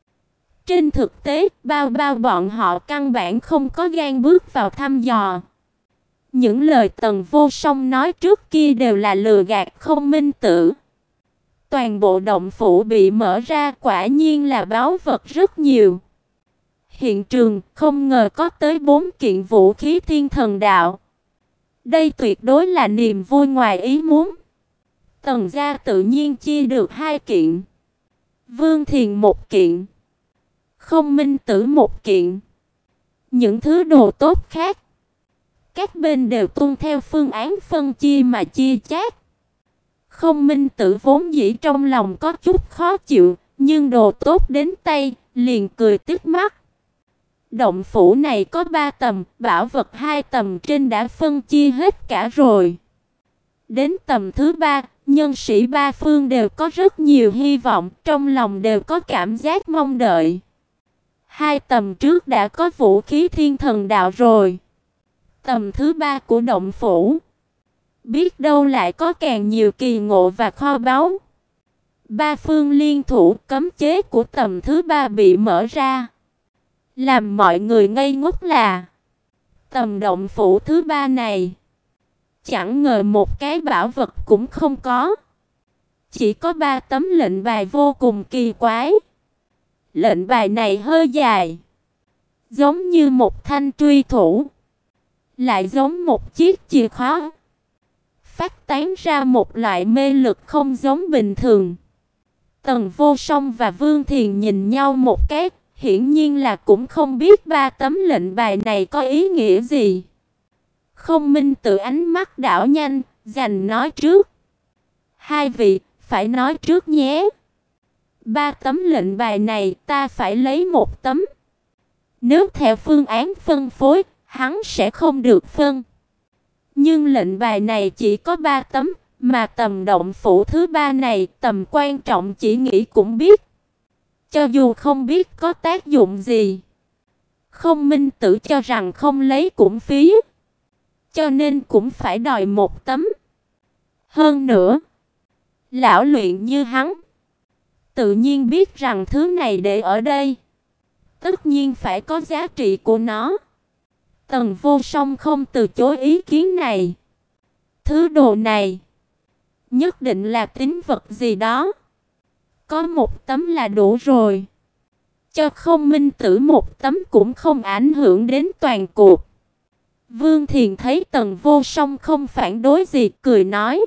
Trên thực tế, bao bao bọn họ căn bản không có gan bước vào thăm dò. Những lời Tần Vô Song nói trước kia đều là lừa gạt Không Minh Tử. Toàn bộ động phủ bị mở ra, quả nhiên là báu vật rất nhiều. Hiện trường không ngờ có tới bốn kiện vũ khí Thiên Thần Đạo. Đây tuyệt đối là niềm vui ngoài ý muốn. Tần gia tự nhiên chia được hai kiện. Vương Thiền một kiện. Không Minh Tử một kiện. Những thứ đồ tốt khác, các bên đều tuân theo phương án phân chia mà chia chác. Không Minh Tử vốn dĩ trong lòng có chút khó chịu, nhưng đồ tốt đến tay, liền cười tít mắt. Động phủ này có ba tầng, bảo vật hai tầng trên đã phân chia hết cả rồi. Đến tầng thứ ba, nhân sĩ ba phương đều có rất nhiều hy vọng, trong lòng đều có cảm giác mong đợi. Hai tầm trước đã có vũ khí thiên thần đạo rồi. Tầm thứ ba của động phủ, biết đâu lại có càng nhiều kỳ ngộ và kho báu. Ba phương liên thủ, cấm chế của tầm thứ ba bị mở ra. Làm mọi người ngây ngốc là tầm động phủ thứ ba này, chẳng ngờ một cái bảo vật cũng không có. Chỉ có ba tấm lệnh bài vô cùng kỳ quái. Lệnh bài này hơi dài, giống như một thanh truy thủ, lại giống một chiếc chìa khóa, phát tán ra một loại mê lực không giống bình thường. Tần Vô Song và Vương Thiền nhìn nhau một cái, hiển nhiên là cũng không biết ba tấm lệnh bài này có ý nghĩa gì. Không Minh tự ánh mắt đảo nhanh, dành nói trước. Hai vị, phải nói trước nhé. Ba tấm lệnh bài này ta phải lấy một tấm. Nếu theo phương án phân phối, hắn sẽ không được phân. Nhưng lệnh bài này chỉ có ba tấm, mà tầm động phủ thứ ba này tầm quan trọng chỉ nghĩ cũng biết. Cho dù không biết có tác dụng gì, Không Minh Tử cho rằng không lấy cũng phí, cho nên cũng phải đòi một tấm. Hơn nữa, lão luyện như hắn, tự nhiên biết rằng thứ này để ở đây, tất nhiên phải có giá trị của nó. Tần Vô Song không từ chối ý kiến này. Thứ đồ này nhất định là tín vật gì đó. Có một tấm là đủ rồi. Cho Không Minh Tử một tấm cũng không ảnh hưởng đến toàn cuộc. Vương Thiền thấy Tần Vô Song không phản đối gì, cười nói: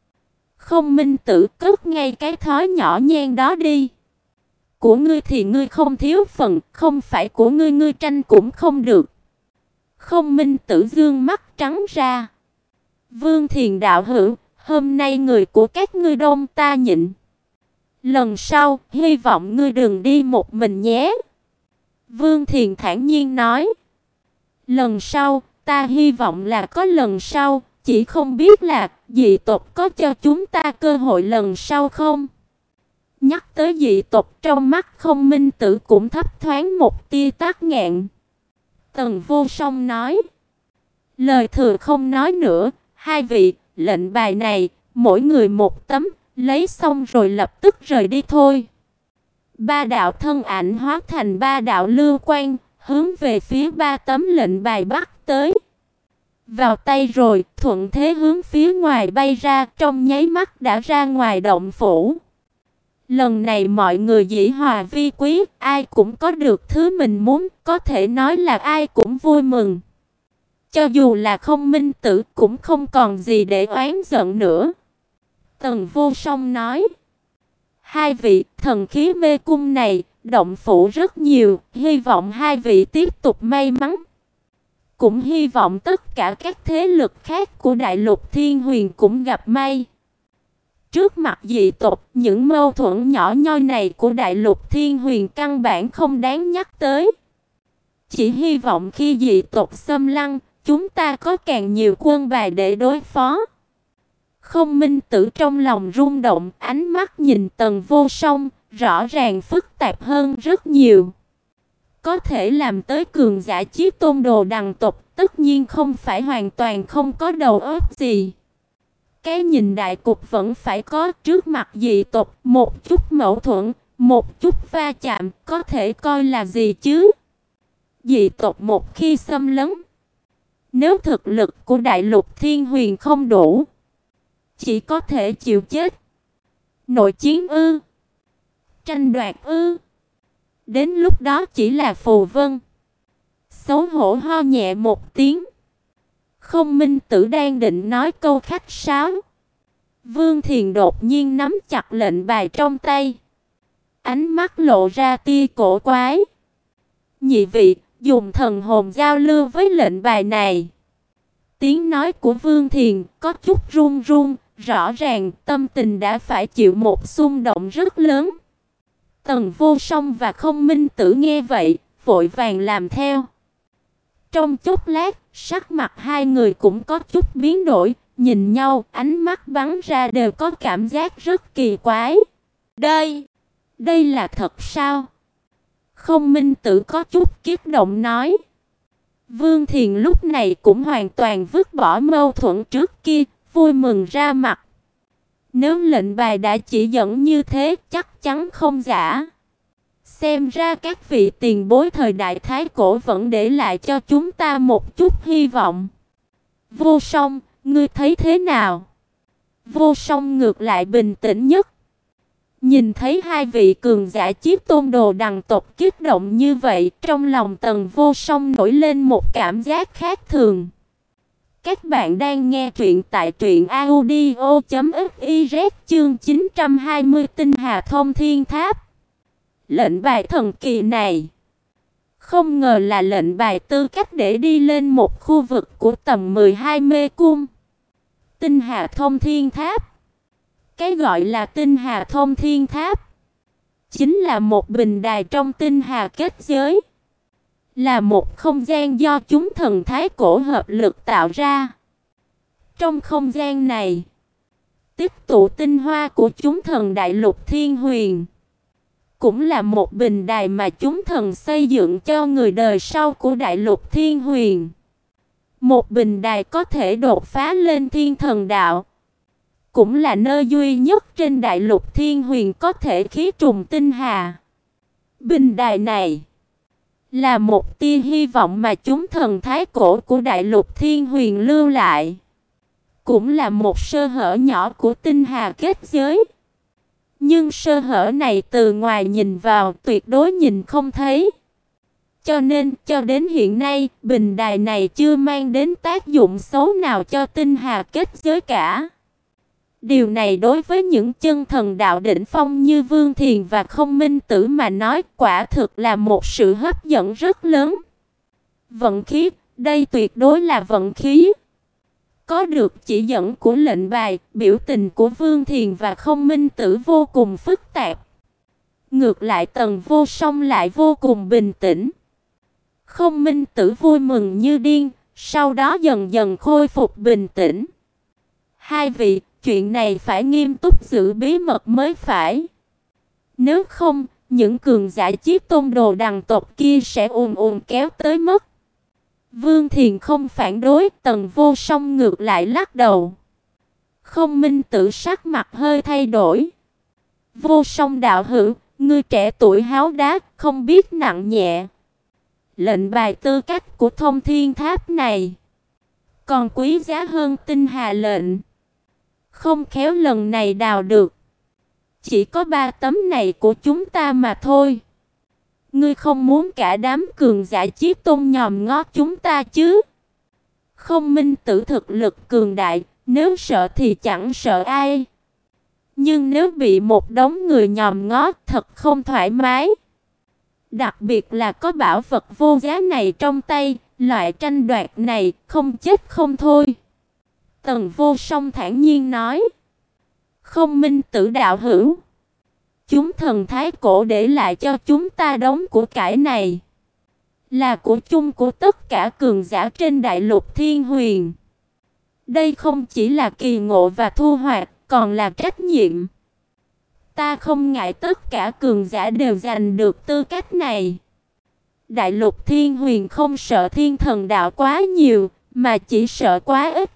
Không Minh Tử, cất ngay cái thói nhỏ nhen đó đi. Của ngươi thì ngươi không thiếu phần, không phải của ngươi ngươi tranh cũng không được. Không Minh Tử dương mắt trắng ra. Vương Thiền đạo hữu, hôm nay người của các ngươi đông ta nhịn. Lần sau, hy vọng ngươi đừng đi một mình nhé. Vương Thiền thản nhiên nói. Lần sau, ta hy vọng là có lần sau, chỉ không biết là dị tộc có cho chúng ta cơ hội lần sau không? Nhắc tới dị tộc, trong mắt Không Minh Tử cũng thấp thoáng một tia tắc nghẹn. Tần Vô Song nói. Lời thừa không nói nữa, hai vị, lệnh bài này, mỗi người một tấm, lấy xong rồi lập tức rời đi thôi. Ba đạo thân ảnh hóa thành ba đạo lưu quang, hướng về phía ba tấm lệnh bài bắt tới. Vào tay rồi, thuận thế hướng phía ngoài bay ra, trong nháy mắt đã ra ngoài động phủ. Lần này mọi người dĩ hòa vi quý, ai cũng có được thứ mình muốn, có thể nói là ai cũng vui mừng. Cho dù là Không Minh Tử cũng không còn gì để oán giận nữa. Tần Vô Song nói. Hai vị, thần khí mê cung này, động phủ rất nhiều, hy vọng hai vị tiếp tục may mắn. Cũng hy vọng tất cả các thế lực khác của Đại Lục Thiên Huyền cũng gặp may. Trước mặt dị tộc, những mâu thuẫn nhỏ nhoi này của Đại Lục Thiên Huyền căn bản không đáng nhắc tới. Chỉ hy vọng khi dị tộc xâm lăng, chúng ta có càng nhiều quân bài để đối phó. Không Minh Tử trong lòng rung động, ánh mắt nhìn Tần Vô Song, rõ ràng phức tạp hơn rất nhiều. Có thể làm tới cường giả chí tôn đồ đằng tộc, tất nhiên không phải hoàn toàn không có đầu óc gì. Cái nhìn đại cục vẫn phải có, trước mặt dị tộc, một chút mâu thuẫn, một chút va chạm, có thể coi là gì chứ? Dị tộc một khi xâm lấn, nếu thực lực của Đại Lục Thiên Huyền không đủ, chỉ có thể chịu chết. Nội chiến ư? Tranh đoạt ư? Đến lúc đó chỉ là phù vân. Xấu hổ ho nhẹ một tiếng. Không Minh Tử đang định nói câu khách sáo, Vương Thiền đột nhiên nắm chặt lệnh bài trong tay, ánh mắt lộ ra tia cổ quái. Nhị vị, dùng thần hồn giao lưu với lệnh bài này. Tiếng nói của Vương Thiền có chút run run, rõ ràng tâm tình đã phải chịu một xung động rất lớn. Tần Vô Song và Không Minh Tử nghe vậy, vội vàng làm theo. Trong chốc lát, sắc mặt hai người cũng có chút biến đổi, nhìn nhau, ánh mắt bắn ra đều có cảm giác rất kỳ quái. Đây, đây là thật sao? Không Minh Tử có chút kích động nói. Vương Thiền lúc này cũng hoàn toàn vứt bỏ mâu thuẫn trước kia, vui mừng ra mặt. Nếu lệnh bài đã chỉ dẫn như thế, chắc chắn không giả. Xem ra các vị tiền bối thời đại Thái Cổ vẫn để lại cho chúng ta một chút hy vọng. Vô Song, ngươi thấy thế nào? Vô Song ngược lại bình tĩnh nhất. Nhìn thấy hai vị cường giả Chiếc Tôn Đồ Đằng tộc kích động như vậy, trong lòng Tần Vô Song nổi lên một cảm giác khác thường. Các bạn đang nghe truyện tại truyện audio chấm fiz chương chín trăm hai mươi Tinh Hà Thông Thiên Tháp. Lệnh bài thần kỳ này, không ngờ là lệnh bài tư cách để đi lên một khu vực của tầng mười hai mê cung. Tinh Hà Thông Thiên Tháp. Cái gọi là Tinh Hà Thông Thiên Tháp chính là một bình đài trong tinh hà kết giới, là một không gian do chúng thần Thái Cổ hợp lực tạo ra. Trong không gian này, tích tụ tinh hoa của chúng thần Đại Lục Thiên Huyền, cũng là một bình đài mà chúng thần xây dựng cho người đời sau của Đại Lục Thiên Huyền. Một bình đài có thể đột phá lên Thiên Thần Đạo, cũng là nơi duy nhất trên Đại Lục Thiên Huyền có thể khí trùng tinh hà. Bình đài này là một tia hy vọng mà chúng thần Thái Cổ của Đại Lục Thiên Huyền lưu lại, cũng là một sơ hở nhỏ của tinh hà kết giới. Nhưng sơ hở này từ ngoài nhìn vào tuyệt đối nhìn không thấy. Cho nên cho đến hiện nay, bình đài này chưa mang đến tác dụng xấu nào cho tinh hà kết giới cả. Điều này đối với những chân thần đạo đỉnh phong như Vương Thiền và Không Minh Tử mà nói, quả thực là một sự hấp dẫn rất lớn. Vận khí, đây tuyệt đối là vận khí. Có được chỉ dẫn của lệnh bài, biểu tình của Vương Thiền và Không Minh Tử vô cùng phức tạp. Ngược lại Tần Vô Song lại vô cùng bình tĩnh. Không Minh Tử vui mừng như điên, sau đó dần dần khôi phục bình tĩnh. Hai vị, chuyện này phải nghiêm túc giữ bí mật mới phải. Nếu không, những cường giả Chiếc Tôn Đồ Đằng tộc kia sẽ ùn ùn kéo tới mất. Vương Thiền không phản đối, Tần Vô Song ngược lại lắc đầu. Không Minh Tử sắc mặt hơi thay đổi. Vô Song đạo hữu, ngươi trẻ tuổi háo đá, không biết nặng nhẹ. Lệnh bài tư cách của Thông Thiên Tháp này còn quý giá hơn Tinh Hà lệnh. Không khéo lần này đào được chỉ có ba tấm này của chúng ta mà thôi. Ngươi không muốn cả đám cường giả Chiếc Tôn nhòm ngó chúng ta chứ? Không Minh Tử thực lực cường đại, nếu sợ thì chẳng sợ ai. Nhưng nếu bị một đống người nhòm ngó thật không thoải mái. Đặc biệt là có bảo vật vô giá này trong tay, loại tranh đoạt này không chết không thôi. Tần Vô Song thản nhiên nói. Không Minh Tử đạo hữu, chúng thần Thái Cổ để lại cho chúng ta đống của cải này, là của chung của tất cả cường giả trên Đại Lục Thiên Huyền. Đây không chỉ là kỳ ngộ và thu hoạch, còn là trách nhiệm. Ta không ngại tất cả cường giả đều giành được tư cách này. Đại Lục Thiên Huyền không sợ Thiên Thần Đạo quá nhiều, mà chỉ sợ quá ít.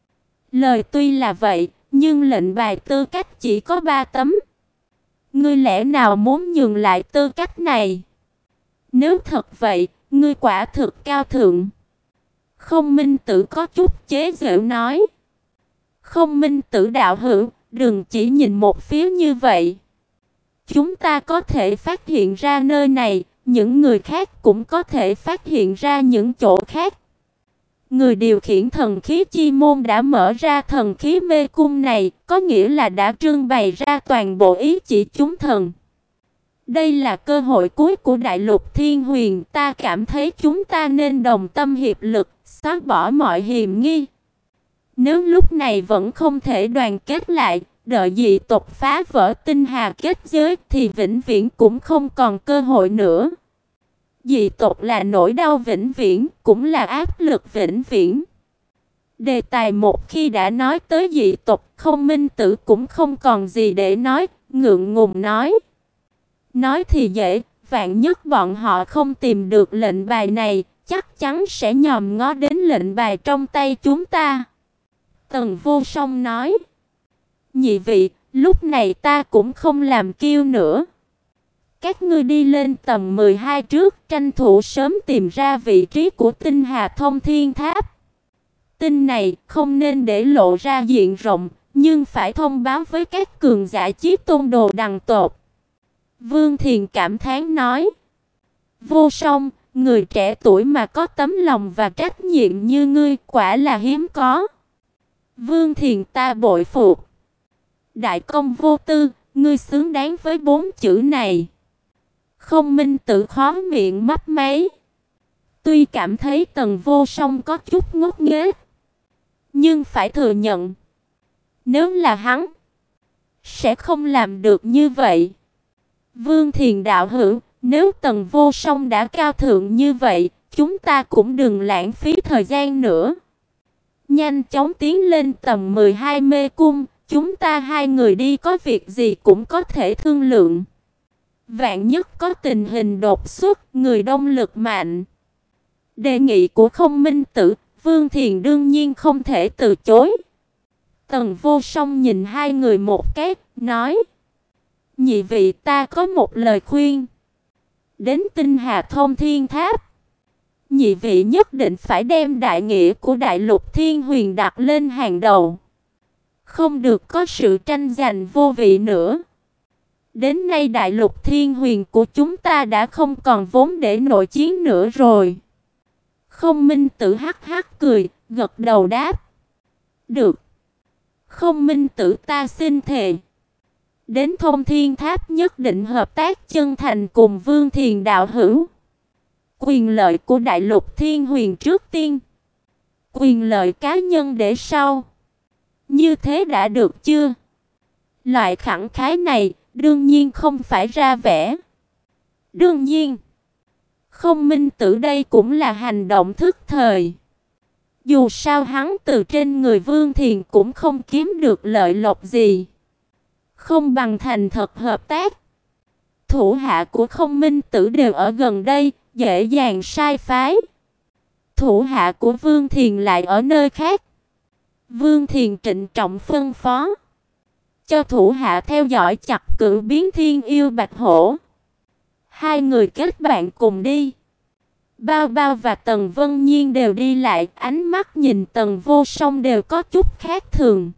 Lời tuy là vậy, nhưng lệnh bài tư cách chỉ có ba tấm. Ngươi lẽ nào muốn nhường lại tư cách này? Nếu thật vậy, ngươi quả thực cao thượng. Không Minh Tử có chút chế giễu nói. Không Minh Tử đạo hữu, đừng chỉ nhìn một phía như vậy. Chúng ta có thể phát hiện ra nơi này, những người khác cũng có thể phát hiện ra những chỗ khác. Người điều khiển thần khí chi môn đã mở ra thần khí mê cung này, có nghĩa là đã trưng bày ra toàn bộ ý chỉ chúng thần. Đây là cơ hội cuối của Đại Lục Thiên Huyền, ta cảm thấy chúng ta nên đồng tâm hiệp lực, xóa bỏ mọi hiềm nghi. Nếu lúc này vẫn không thể đoàn kết lại, đợi dị tộc phá vỡ tinh hà kết giới thì vĩnh viễn cũng không còn cơ hội nữa. Dị tộc là nỗi đau vĩnh viễn, cũng là áp lực vĩnh viễn. Đề tài một khi đã nói tới dị tộc, Không Minh Tử cũng không còn gì để nói, ngượng ngùng nói. Nói thì dễ, vạn nhất bọn họ không tìm được lệnh bài này, chắc chắn sẽ nhòm ngó đến lệnh bài trong tay chúng ta. Tần Vô Song nói. Nhị vị, lúc này ta cũng không làm kiêu nữa. Các ngươi đi lên tầng mười hai trước, tranh thủ sớm tìm ra vị trí của tinh hà thông thiên tháp. Tin này không nên để lộ ra diện rộng, nhưng phải thông báo với các cường giả Chí Tôn Đồ Đằng tộc. Vương Thiền cảm thán nói. Vô Song, người trẻ tuổi mà có tấm lòng và trách nhiệm như ngươi quả là hiếm có. Vương Thiền ta bội phục. Đại công vô tư, ngươi xứng đáng với bốn chữ này. Không Minh Tử khó miệng mấp máy. Tuy cảm thấy Tần Vô Song có chút ngốc nghếch, nhưng phải thừa nhận, nếu là hắn, sẽ không làm được như vậy. Vương Thiền đạo hữu, nếu Tần Vô Song đã cao thượng như vậy, chúng ta cũng đừng lãng phí thời gian nữa. Nhanh chóng tiến lên tầng mười hai mê cung, chúng ta hai người đi có việc gì cũng có thể thương lượng. Vạn nhất có tình hình đột xuất, người đông lực mạnh. Đề nghị của Không Minh Tử, Vương Thiền đương nhiên không thể từ chối. Tần Vô Song nhìn hai người một cái, nói. Nhị vị, ta có một lời khuyên. Đến tinh hà thông thiên tháp, nhị vị nhất định phải đem đại nghĩa của đại lục thiên huyền đặt lên hàng đầu. Không được có sự tranh giành vô vị nữa. Đến nay đại lục thiên huyền của chúng ta đã không còn vốn để nội chiến nữa rồi. Không Minh Tử hắc hắc cười, gật đầu đáp. Được. Không Minh Tử ta xin thề. Đến thông thiên tháp nhất định hợp tác chân thành cùng Vương Thiền đạo hữu. Quyền lợi của đại lục thiên huyền trước tiên, quyền lợi cá nhân để sau. Như thế đã được chưa? Loại khẳng khái này đương nhiên không phải ra vẻ. Đương nhiên, Không Minh Tử đây cũng là hành động thức thời. Dù sao hắn từ trên người Vương Thiền cũng không kiếm được lợi lộc gì, không bằng thành thật hợp tác. Thủ hạ của Không Minh Tử đều ở gần đây, dễ dàng sai phái. Thủ hạ của Vương Thiền lại ở nơi khác. Vương Thiền trịnh trọng phân phó, cho thủ hạ theo dõi chặt cự biến Thiên Yêu Bạch Hổ. Hai người kết bạn cùng đi. Bao Bao và Tần Vân Nhiên đều đi lại, ánh mắt nhìn Tần Vô Song đều có chút khác thường.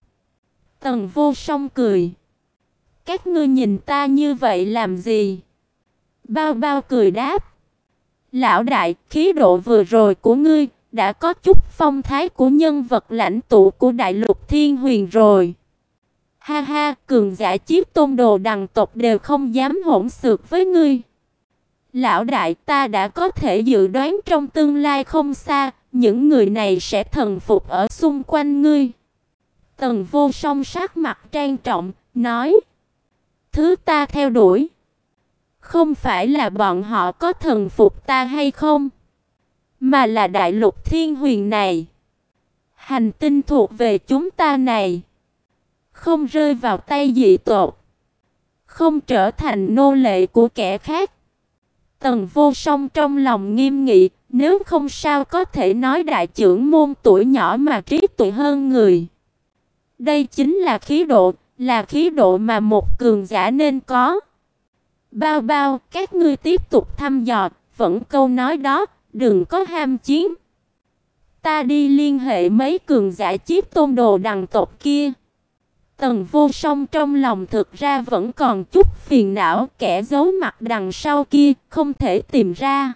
Tần Vô Song cười. Các ngươi nhìn ta như vậy làm gì? Bao Bao cười đáp. Lão đại, khí độ vừa rồi của ngươi đã có chút phong thái của nhân vật lãnh tụ của đại lục thiên huyền rồi. Ha ha, cường giả Chiếc Tôn Đồ Đằng tộc đều không dám hỗn xược với ngươi. Lão đại, ta đã có thể dự đoán trong tương lai không xa, những người này sẽ thần phục ở xung quanh ngươi. Tần Vô Song sắc mặt trang trọng, nói. Thứ ta theo đuổi, không phải là bọn họ có thần phục ta hay không, mà là đại lục thiên huyền này. Hành tinh thuộc về chúng ta này, không rơi vào tay dị tộc, không trở thành nô lệ của kẻ khác. Tần Vô Song trong lòng nghiêm nghị, nếu không sao có thể nói đại trưởng môn tuổi nhỏ mà trí tuệ hơn người. Đây chính là khí độ, là khí độ mà một cường giả nên có. Bao Bao, các ngươi tiếp tục thăm dò, vẫn câu nói đó, đừng có ham chiến. Ta đi liên hệ mấy cường giả Chiếc Tôn Đồ Đằng tộc kia. Tần Vô Song trong lòng thực ra vẫn còn chút phiền não, kẻ giấu mặt đằng sau kia không thể tìm ra.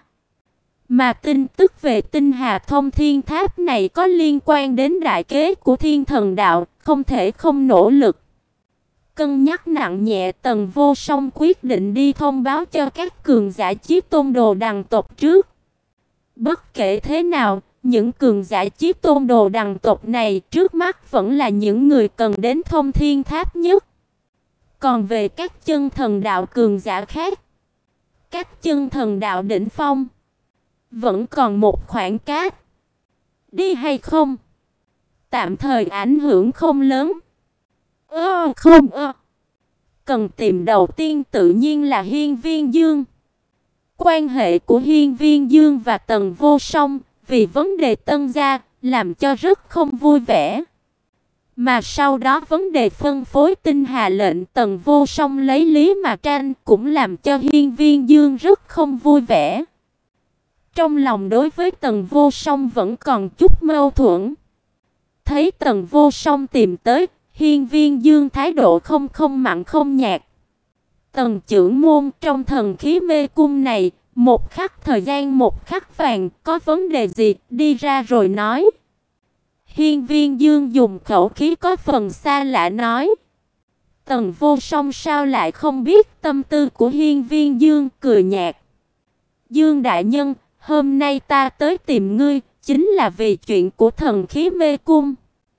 Mà tin tức về tinh hà thông thiên tháp này có liên quan đến đại kế của Thiên Thần Đạo, không thể không nỗ lực. Cân nhắc nặng nhẹ, Tần Vô Song quyết định đi thông báo cho các cường giả Chiếc Tôn Đồ Đằng tộc trước. Bất kể thế nào, những cường giả Chiếc Tôn Đồ Đằng tộc này trước mắt vẫn là những người cần đến thông thiên tháp nhất. Còn về các chân thần đạo cường giả khác, các chân thần đạo đỉnh phong, vẫn còn một khoảng cách. Đi hay không? tạm thời ảnh hưởng không lớn. Ơ không ơ. Cần tìm đầu tiên tự nhiên là Hiên Viên Dương. Quan hệ của Hiên Viên Dương và Tần Vô Song vì vấn đề Tân gia làm cho rất không vui vẻ. Mà sau đó vấn đề phân phối tinh hà lệnh Tần Vô Song lấy lý mà tranh cũng làm cho Hiên Viên Dương rất không vui vẻ. Trong lòng đối với Tần Vô Song vẫn còn chút mâu thuẫn. Thấy Tần Vô Song tìm tới, Hiên Viên Dương thái độ không không mặn không nhạt. Tần trưởng môn, trong thần khí mê cung này, một khắc thời gian một khắc vàng, có vấn đề gì, đi ra rồi nói. Hiên Viên Dương dùng khẩu khí có phần xa lạ nói. Tần Vô Song sao lại không biết tâm tư của Hiên Viên Dương, cười nhạt. Dương đại nhân, hôm nay ta tới tìm ngươi, chính là vì chuyện của thần khí mê cung.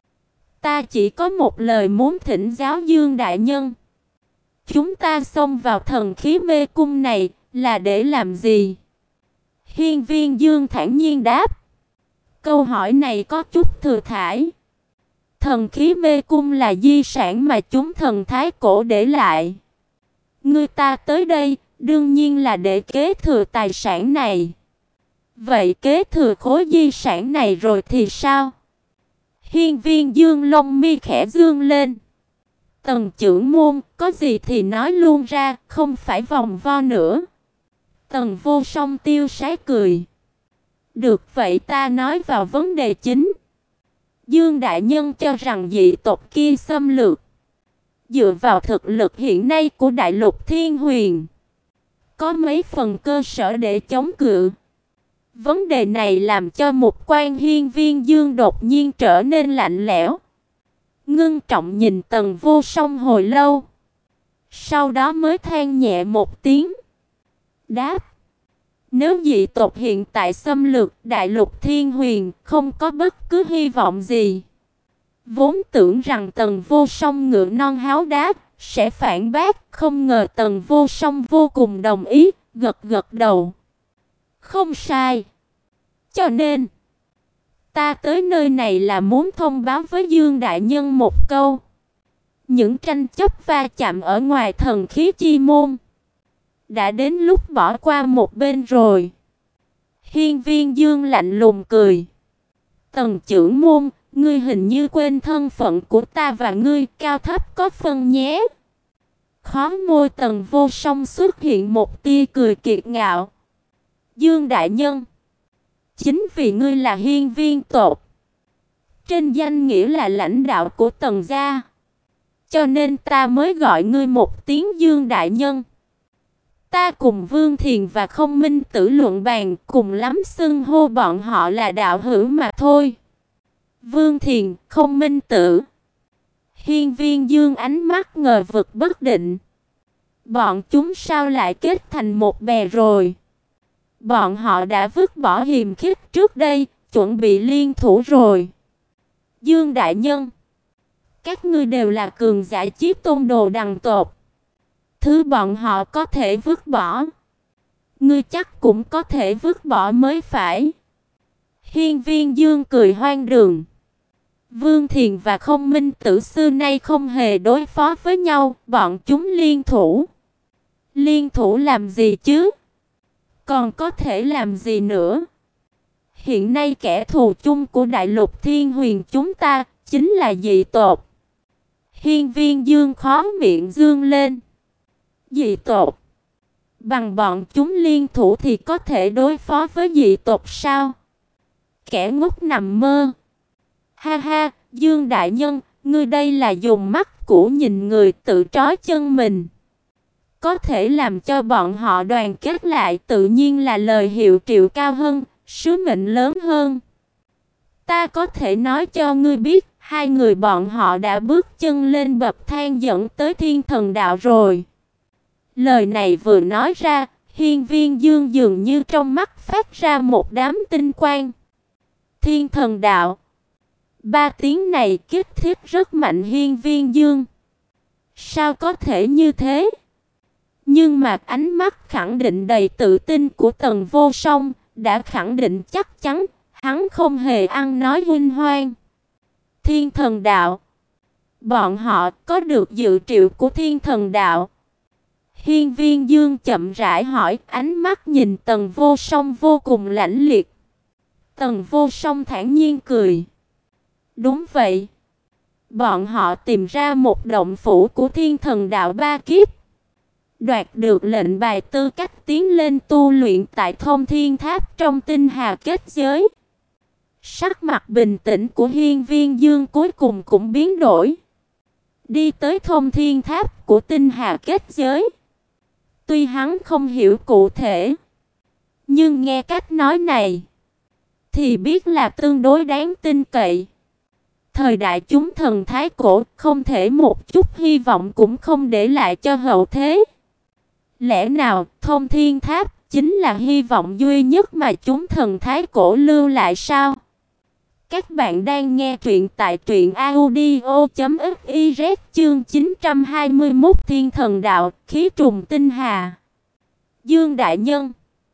Ta chỉ có một lời muốn thỉnh giáo Dương đại nhân. Chúng ta xông vào thần khí mê cung này là để làm gì? Hiên Viên Dương thản nhiên đáp. Câu hỏi này có chút thừa thãi. Thần khí mê cung là di sản mà chúng thần thái cổ để lại. Người ta tới đây đương nhiên là để kế thừa tài sản này. Vậy kế thừa khối di sản này rồi thì sao? Hiên Viên Dương lông mi khẽ dương lên. Tần trưởng môn, có gì thì nói luôn ra, không phải vòng vo nữa. Tần Vô Song tiêu sái cười. Được vậy ta nói vào vấn đề chính. Dương đại nhân cho rằng dị tộc kia xâm lược. Dựa vào thực lực hiện nay của Đại Lục Thiên Huyền, có mấy phần cơ sở để chống cự. Vấn đề này làm cho một quan Hiên Viên Dương đột nhiên trở nên lạnh lẽo. Ngưng trọng nhìn Tần Vô Song hồi lâu. Sau đó mới than nhẹ một tiếng. Đáp. Nếu dị tộc hiện tại xâm lược Đại Lục Thiên Huyền, không có bất cứ hy vọng gì. Vốn tưởng rằng Tần Vô Song ngựa non háo đá sẽ phản bác, không ngờ Tần Vô Song vô cùng đồng ý, gật gật đầu. Không sai. Cho nên, ta tới nơi này là muốn thông báo với Dương đại nhân một câu. Những tranh chấp va chạm ở ngoài thần khí chi môn đã đến lúc bỏ qua một bên rồi. Hiên Viên Dương lạnh lùng cười. Tần trưởng môn, ngươi hình như quên thân phận của ta và ngươi, cao thấp có phân nhé. Khóe môi Tần Vô Song xuất hiện một tia cười kiệt ngạo. Dương đại nhân, chính vì ngươi là hiên viên tộc, trên danh nghĩa là lãnh đạo của Tần gia, cho nên ta mới gọi ngươi một tiếng Dương đại nhân. Ta cùng Vương Thiền và Không Minh Tử luận bàn, cùng lắm xưng hô bọn họ là đạo hữu mà thôi. Vương Thiền, Không Minh Tử. Hiên Viên Dương ánh mắt ngờ vực bất định. Bọn chúng sao lại kết thành một bè rồi? Bọn họ đã vứt bỏ hiềm khích trước đây, chuẩn bị liên thủ rồi. Dương đại nhân, các ngươi đều là cường giả Chí Tôn đồ đằng tộc. Thứ bọn họ có thể vứt bỏ, ngươi chắc cũng có thể vứt bỏ mới phải. Hiên Viên Dương cười hoang đường. Vương Thiền và Không Minh Tử xưa nay không hề đối phó với nhau, bọn chúng liên thủ. Liên thủ làm gì chứ? Còn có thể làm gì nữa? Hiện nay kẻ thù chung của Đại Lục Thiên Huyền chúng ta chính là dị tộc. Hiên Viên Dương khó miệng dương lên. Dị tộc? Bằng bọn chúng liên thủ thì có thể đối phó với dị tộc sao? Kẻ ngốc nằm mơ. Ha ha, Dương đại nhân, ngươi đây là dùng mắt cũ nhìn người, tự trói chân mình. Có thể làm cho bọn họ đoàn kết lại tự nhiên là lời hiệu triệu cao hơn, sứ mệnh lớn hơn. Ta có thể nói cho ngươi biết, hai người bọn họ đã bước chân lên bậc thang dẫn tới Thiên Thần Đạo rồi. Lời này vừa nói ra, Hiên Viên Dương dường như trong mắt phát ra một đám tinh quang. Thiên Thần Đạo. Ba tiếng này kích thích rất mạnh Hiên Viên Dương. Sao có thể như thế? Nhưng mà ánh mắt khẳng định đầy tự tin của Tần Vô Song đã khẳng định chắc chắn hắn không hề ăn nói huynh hoang. Thiên Thần Đạo. Bọn họ có được dự triệu của Thiên Thần Đạo. Hiên Viên Dương chậm rãi hỏi, ánh mắt nhìn Tần Vô Song vô cùng lãnh liệt. Tần Vô Song thản nhiên cười. Đúng vậy. Bọn họ tìm ra một động phủ của Thiên Thần Đạo ba kiếp, đoạt được lệnh bài tư cách tiến lên tu luyện tại Thông Thiên Tháp trong Tinh Hà kết giới. Sắc mặt bình tĩnh của Hiên Viên Dương cuối cùng cũng biến đổi. Đi tới Thông Thiên Tháp của Tinh Hà kết giới. Tuy hắn không hiểu cụ thể, nhưng nghe cách nói này thì biết là tương đối đáng tin cậy. Thời đại chúng thần thái cổ, không thể một chút hy vọng cũng không để lại cho hậu thế. Lẽ nào Thông Thiên Tháp chính là hy vọng duy nhất mà chúng thần thái cổ lưu lại sao? Các bạn đang nghe truyện tại truyện audio chấm fiz, chương chín trăm hai mươi mốt Thiên Thần Đạo, khí trùng tinh hà. Dương đại nhân,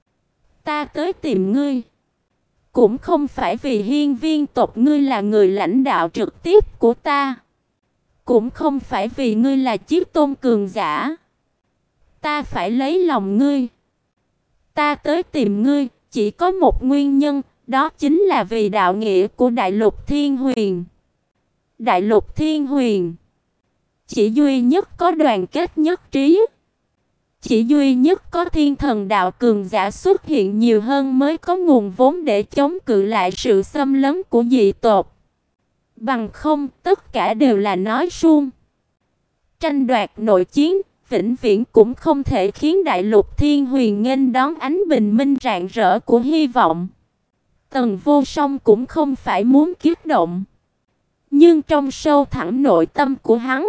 ta tới tìm ngươi, cũng không phải vì Hiên Viên tộc ngươi là người lãnh đạo trực tiếp của ta, cũng không phải vì ngươi là Chiếc Tôn cường giả. Ta phải lấy lòng ngươi. Ta tới tìm ngươi chỉ có một nguyên nhân, đó chính là vì đạo nghĩa của Đại Lục Thiên Huyền. Đại Lục Thiên Huyền chỉ duy nhất có đoàn kết nhất trí, chỉ duy nhất có Thiên Thần Đạo cường giả xuất hiện nhiều hơn mới có nguồn vốn để chống cự lại sự xâm lấn của dị tộc. Bằng không, tất cả đều là nói suông. Tranh đoạt nội chiến vĩnh viễn cũng không thể khiến Đại Lục Thiên Huyền nghênh đón ánh bình minh rạng rỡ của hy vọng. Tần Vô Song cũng không phải muốn kích động, nhưng trong sâu thẳm nội tâm của hắn,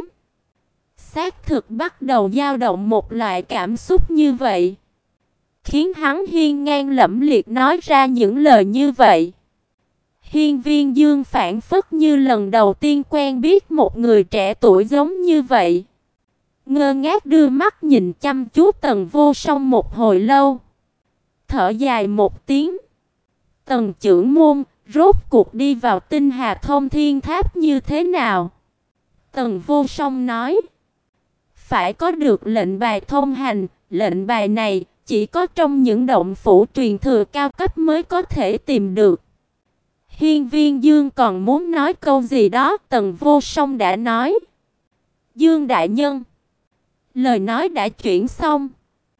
xác thực bắt đầu dao động một loại cảm xúc như vậy, khiến hắn hiên ngang lẫm liệt nói ra những lời như vậy. Hiên Viên Dương phảng phất như lần đầu tiên quen biết một người trẻ tuổi giống như vậy. Ngơ ngác đưa mắt nhìn chăm chú Tần Vô Song một hồi lâu, thở dài một tiếng. Tần trưởng môn, rốt cuộc đi vào Tinh Hà Thông Thiên Tháp như thế nào? Tần Vô Song nói, phải có được lệnh bài thông hành, lệnh bài này chỉ có trong những động phủ truyền thừa cao cấp mới có thể tìm được. Hiên Viên Dương còn muốn nói câu gì đó, Tần Vô Song đã nói. Dương đại nhân, lời nói đã chuyển xong.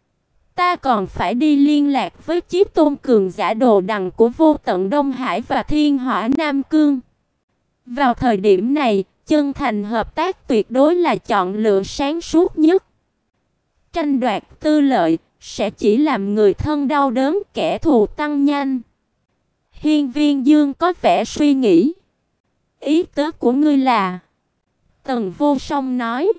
Ta còn phải đi liên lạc với Chiếc Tôn cường giả đồ đằng của Vô Tận Đông Hải và Thiên Hỏa Nam Cương. Vào thời điểm này, chân thành hợp tác tuyệt đối là chọn lựa sáng suốt nhất. Tranh đoạt tư lợi sẽ chỉ làm người thân đau đớn, kẻ thù tăng nhanh. Hiên Viên Dương có vẻ suy nghĩ. Ý tứ của ngươi là? Tần Vô Song nói.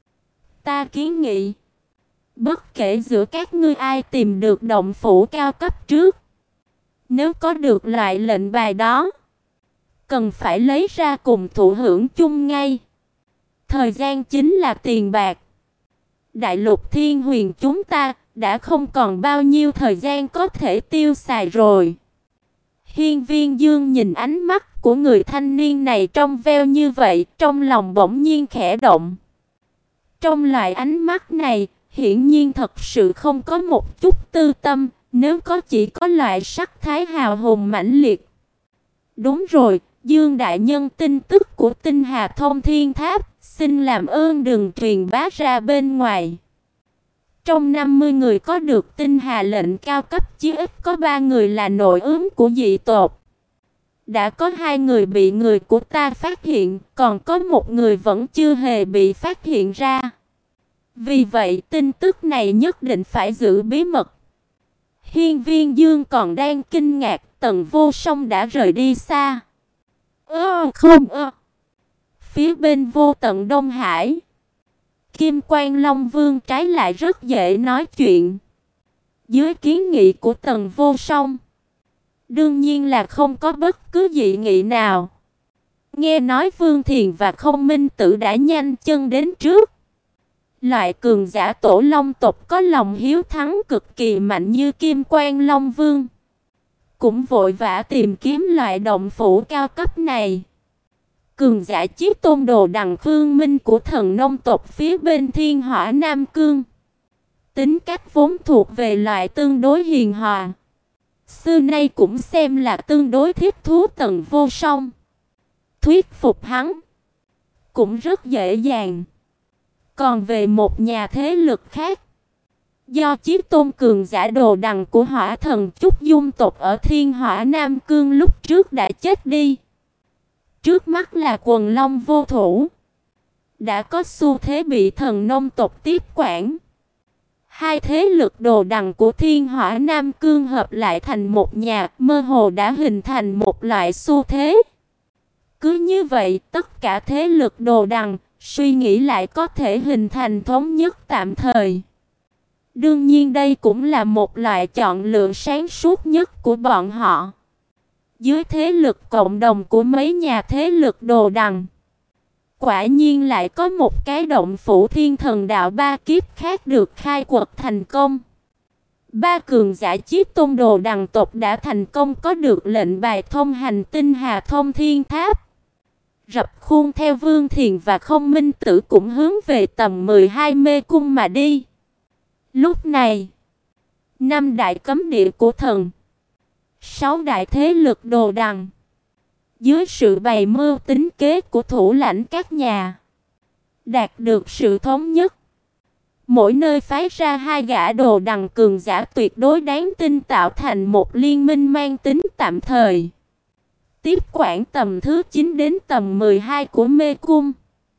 Ta kiến nghị, bất kể giữa các ngươi ai tìm được động phủ cao cấp trước, nếu có được loại lệnh bài đó, cần phải lấy ra cùng thụ hưởng chung ngay. Thời gian chính là tiền bạc. Đại Lục Thiên Huyền chúng ta đã không còn bao nhiêu thời gian có thể tiêu xài rồi. Hiên Viên Dương nhìn ánh mắt của người thanh niên này trong veo như vậy, trong lòng bỗng nhiên khẽ động. Trong loại ánh mắt này, hiển nhiên thật sự không có một chút tư tâm, nếu có chỉ có loại sắc thái hào hùng mãnh liệt. Đúng rồi, Dương đại nhân, tin tức của Tinh Hà Thông Thiên Tháp, xin làm ơn đừng truyền bá ra bên ngoài. Trong năm mươi người có được Tinh Hà lệnh cao cấp, chỉ ít có ba người là nội ứng của dị tộc. Đã có hai người bị người của ta phát hiện, còn có một người vẫn chưa hề bị phát hiện ra. Vì vậy, tin tức này nhất định phải giữ bí mật. Hiên Viên Dương còn đang kinh ngạc, Tần Vô Song đã rời đi xa. Ơ không ơ. Phía bên Vô Tận Đông Hải, Kim Quan Long Vương trái lại rất dễ nói chuyện. Dưới kiến nghị của Tần Vô Song, đương nhiên là không có bất cứ dị nghị nào. Nghe nói Vương Thiền và Không Minh Tử đã nhanh chân đến trước. Loại cường giả tổ long tộc có lòng hiếu thắng cực kỳ mạnh như Kim Quan Long Vương, cũng vội vã tìm kiếm loại động phủ cao cấp này. Cường giả Chí Tôn Đồ Đằng Khương Minh của thần nông tộc phía bên Thiên Hỏa Nam Cương. Tính cách vốn thuộc về loại tương đối hiền hòa, xưa nay cũng xem là tương đối thích thú Tần Vô Song. Thuyết phục hắn cũng rất dễ dàng. Còn về một nhà thế lực khác, do Chí Tôn cường giả Đồ Đằng của Hỏa Thần Chúc Dung tộc ở Thiên Hỏa Nam Cương lúc trước đã chết đi. Trước mắt là Quần Long Vô Thủ, đã có xu thế bị thần nông tộc tiếp quản. Hai thế lực Đồ Đằng của Thiên Hỏa Nam Cương hợp lại thành một nhà, mơ hồ đã hình thành một loại xu thế. Cứ như vậy, tất cả thế lực Đồ Đằng suy nghĩ lại có thể hình thành thống nhất tạm thời. Đương nhiên đây cũng là một loại chọn lựa sáng suốt nhất của bọn họ. Dưới thế lực cộng đồng của mấy nhà thế lực Đồ Đằng, quả nhiên lại có một cái động phủ Thiên Thần Đạo ba kiếp khác được khai quật thành công. Ba cường giả Chí Tôn Đồ Đằng tộc đã thành công có được lệnh bài thông hành tinh hà thông thiên tháp. Rập khuôn theo Vương Thiền và Không Minh Tử cũng hướng về tầm mười hai mê cung mà đi. Lúc này, năm đại cấm địa của thần, sáu đại thế lực Đồ Đằng, dưới sự bày mưu tính kế của thủ lãnh các nhà, đạt được sự thống nhất. Mỗi nơi phái ra hai gã Đồ Đằng cường giả tuyệt đối đáng tin, tạo thành một liên minh mang tính tạm thời, tiếp quản tầm thứ chín đến tầm mười hai của mê cung.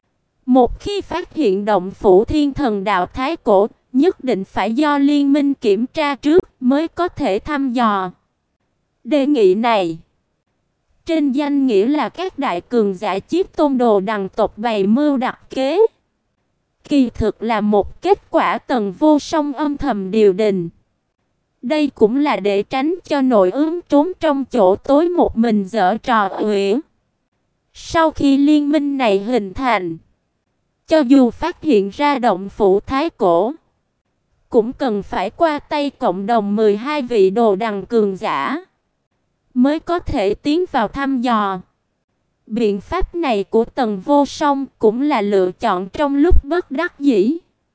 Một khi phát hiện động phủ Thiên Thần Đạo Thái Cổ, nhất định phải do liên minh kiểm tra trước mới có thể thăm dò. Đề nghị này trên danh nghĩa là các đại cường giả Chí Tôn Đồ Đằng tộc bày mưu đặt kế, kỳ thực là một kết quả Tần Vô Song âm thầm điều đình. Đây cũng là để tránh cho nội ứng trốn trong chỗ tối một mình giở trò uyển. Sau khi liên minh này hình thành, cho dù phát hiện ra động phủ Thái Cổ, cũng cần phải qua tay cộng đồng mười hai vị Đồ Đằng cường giả mới có thể tiến vào thăm dò. Biện pháp này của Tần Vô Song cũng là lựa chọn trong lúc bất đắc dĩ.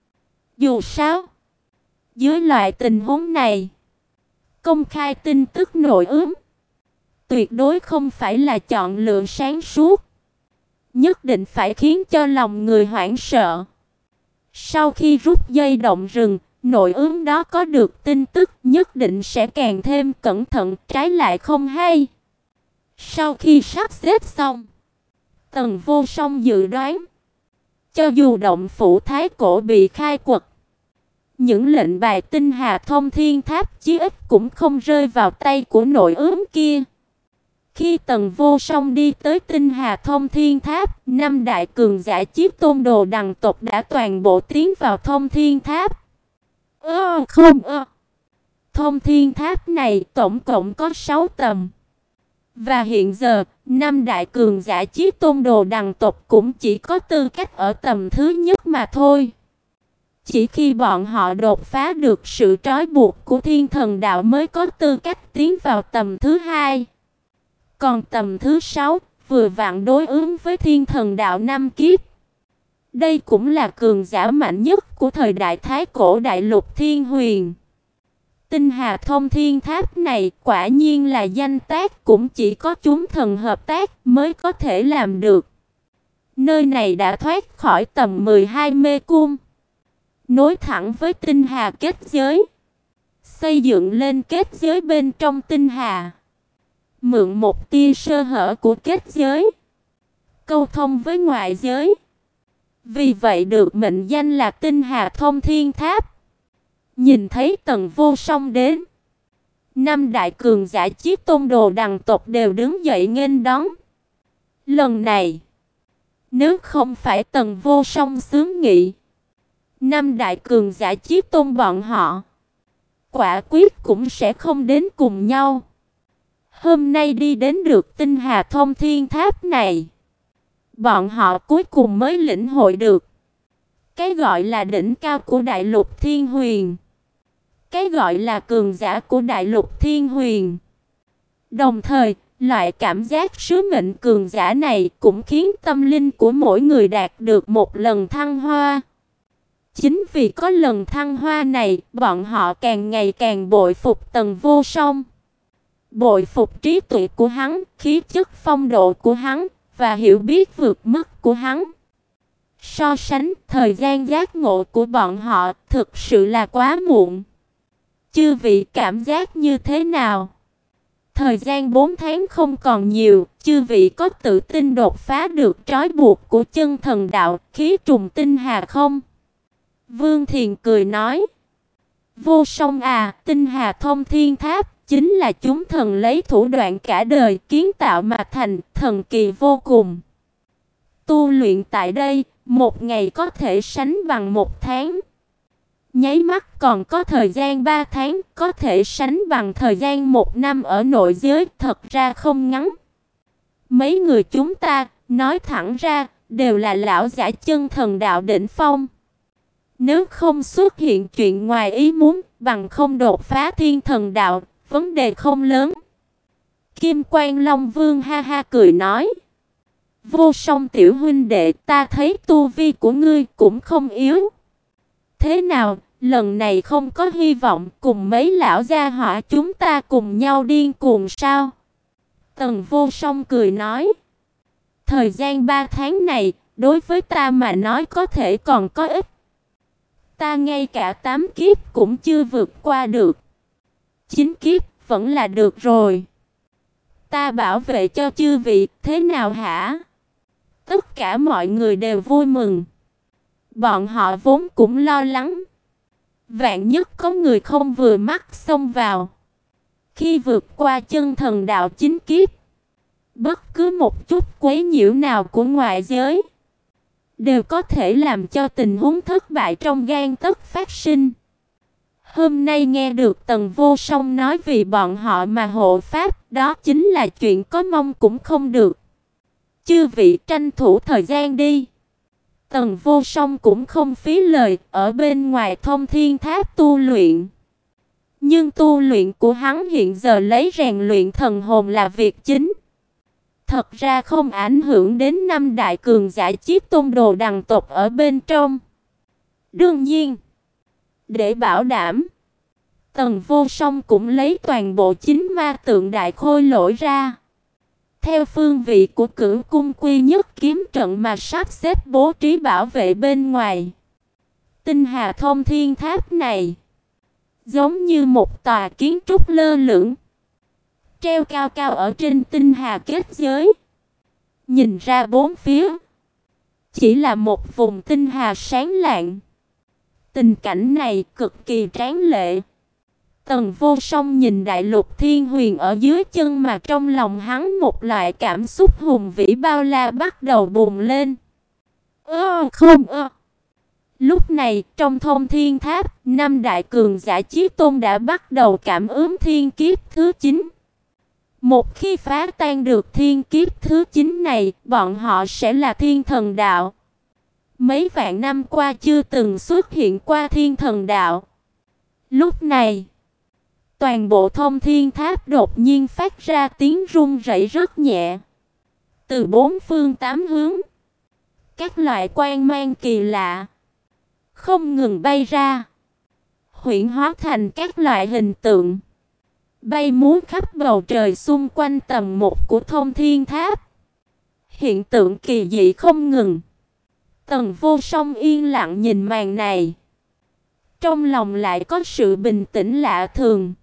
Dù sao, dưới loại tình huống này, công khai tin tức nội ứng tuyệt đối không phải là chọn lựa sáng suốt, nhất định phải khiến cho lòng người hoảng sợ. Sau khi rút dây động rừng, nội ứng đó có được tin tức nhất định sẽ càng thêm cẩn thận, trái lại không hay. Sau khi sắp xếp xong, Tần Vô Song dự đoán, cho dù động phủ Thái Cổ bị khai quật, những lệnh bài tinh hà thông thiên tháp chí ít cũng không rơi vào tay của nội ứng kia. Khi Tần Vô Song đi tới tinh hà thông thiên tháp, năm đại cường giả Chí Tôn Đồ Đằng tộc đã toàn bộ tiến vào thông thiên tháp. Ơ không ơ. Thông thiên tháp này tổng cộng có sáu tầng. Và hiện giờ, năm đại cường giả Chí Tôn Đồ Đằng tộc cũng chỉ có tư cách ở tầm thứ nhất mà thôi. Chỉ khi bọn họ đột phá được sự trói buộc của Thiên Thần Đạo mới có tư cách tiến vào tầm thứ hai. Còn tầm thứ sáu vừa vặn đối ứng với Thiên Thần Đạo năm kiếp. Đây cũng là cường giả mạnh nhất của thời đại Thái Cổ đại lục Thiên Huyền. Tinh Hà Thông Thiên Tháp này quả nhiên là danh tác cũng chỉ có chúng thần hợp tác mới có thể làm được. Nơi này đã thoát khỏi tầm mười hai mê cung, nối thẳng với Tinh Hà kết giới, xây dựng lên kết giới bên trong Tinh Hà, mượn một tia sơ hở của kết giới, câu thông với ngoại giới. Vì vậy được mệnh danh là Tinh Hà Thông Thiên Tháp. Nhìn thấy Tần Vô Song đến, năm đại cường giả Chí Tôn Đồ Đằng tộc đều đứng dậy nghênh đón. Lần này, nếu không phải Tần Vô Song xướng nghị, năm đại cường giả Chí Tôn bọn họ quả quyết cũng sẽ không đến cùng nhau. Hôm nay đi đến được Tinh Hà Thông Thiên Tháp này, bọn họ cuối cùng mới lĩnh hội được cái gọi là đỉnh cao của đại lục Thiên Huyền, cái gọi là cường giả của đại lục Thiên Huyền. Đồng thời, loại cảm giác sứ mệnh cường giả này cũng khiến tâm linh của mỗi người đạt được một lần thăng hoa. Chính vì có lần thăng hoa này, bọn họ càng ngày càng bội phục Tần Vô Song. Bội phục trí tuệ của hắn, khí chất phong độ của hắn và hiểu biết vượt mức của hắn. So sánh, thời gian giác ngộ của bọn họ thực sự là quá muộn. Chư vị cảm giác như thế nào? Thời gian bốn tháng không còn nhiều, chư vị có tự tin đột phá được trói buộc của chân thần đạo, khí trùng tinh hà không? Vương Thiền cười nói. Vô Song à, tinh hà thông thiên tháp chính là chúng thần lấy thủ đoạn cả đời kiến tạo mà thành, thần kỳ vô cùng. Tu luyện tại đây, một ngày có thể sánh bằng một tháng. Nháy mắt còn có thời gian ba tháng, có thể sánh bằng thời gian một năm ở nội giới, thật ra không ngắn. Mấy người chúng ta, nói thẳng ra, đều là lão giả chân thần đạo đỉnh phong. Nếu không xuất hiện chuyện ngoài ý muốn, bằng không đột phá thiên thần đạo, vấn đề không lớn. Kim Quan Long Vương ha ha cười nói. Vô Song tiểu huynh đệ, ta thấy tu vi của ngươi cũng không yếu. Thế nào, lần này không có hy vọng cùng mấy lão gia hỏa chúng ta cùng nhau điên cuồng sao? Tần Vô Song cười nói. Thời gian ba tháng này, đối với ta mà nói có thể còn có ít. Ta ngay cả tám kiếp cũng chưa vượt qua được. Chín kiếp vẫn là được rồi. Ta bảo vệ cho chư vị, thế nào hả? Tất cả mọi người đều vui mừng. Bọn họ vốn cũng lo lắng. Vạn nhất có người không vừa mắt xông vào. Khi vượt qua chân thần đạo chín kiếp, bất cứ một chút quấy nhiễu nào của ngoại giới đều có thể làm cho tình huống thất bại trong gang tấc phát sinh. Hôm nay nghe được Tần Vô Song nói vì bọn họ mà hộ pháp, đó chính là chuyện có mong cũng không được. Chư vị tranh thủ thời gian đi. Tần Vô Song cũng không phí lời, ở bên ngoài Thông Thiên Tháp tu luyện. Nhưng tu luyện của hắn hiện giờ lấy rèn luyện thần hồn là việc chính. Thật ra không ảnh hưởng đến năm đại cường giả Chiết Tôn Đồ đằng tộc ở bên trong. Đương nhiên, để bảo đảm, Tần Vô Song cũng lấy toàn bộ chính ma tượng đại khôi lỗi ra. Theo phương vị của Cửu Cung Quy Nhất kiếm trận mà sắp xếp bố trí bảo vệ bên ngoài. Tinh Hà Thông Thiên Tháp này giống như một tòa kiến trúc lơ lửng, treo cao cao ở trên tinh hà kết giới. Nhìn ra bốn phía, chỉ là một vùng tinh hà sáng lạng. Tình cảnh này cực kỳ tráng lệ. Tần Vô Song nhìn đại lục thiên huyền ở dưới chân mà trong lòng hắn một loại cảm xúc hùng vĩ bao la bắt đầu bùng lên. Ơ không ơ. Lúc này trong Thông Thiên Tháp, năm đại cường giả Chiết Tôn đã bắt đầu cảm ứng thiên kiếp thứ chín. Một khi phá tan được thiên kiếp thứ chín này, bọn họ sẽ là thiên thần đạo. Mấy vạn năm qua chưa từng xuất hiện qua thiên thần đạo. Lúc này, toàn bộ Thông Thiên Tháp đột nhiên phát ra tiếng rung rẩy rất nhẹ. Từ bốn phương tám hướng, các loại quang mang kỳ lạ không ngừng bay ra, huyễn hóa thành các loại hình tượng, bay múa khắp bầu trời xung quanh tầng một của Thông Thiên Tháp. Hiện tượng kỳ dị không ngừng. Tần Vô Song yên lặng nhìn màn này, trong lòng lại có sự bình tĩnh lạ thường.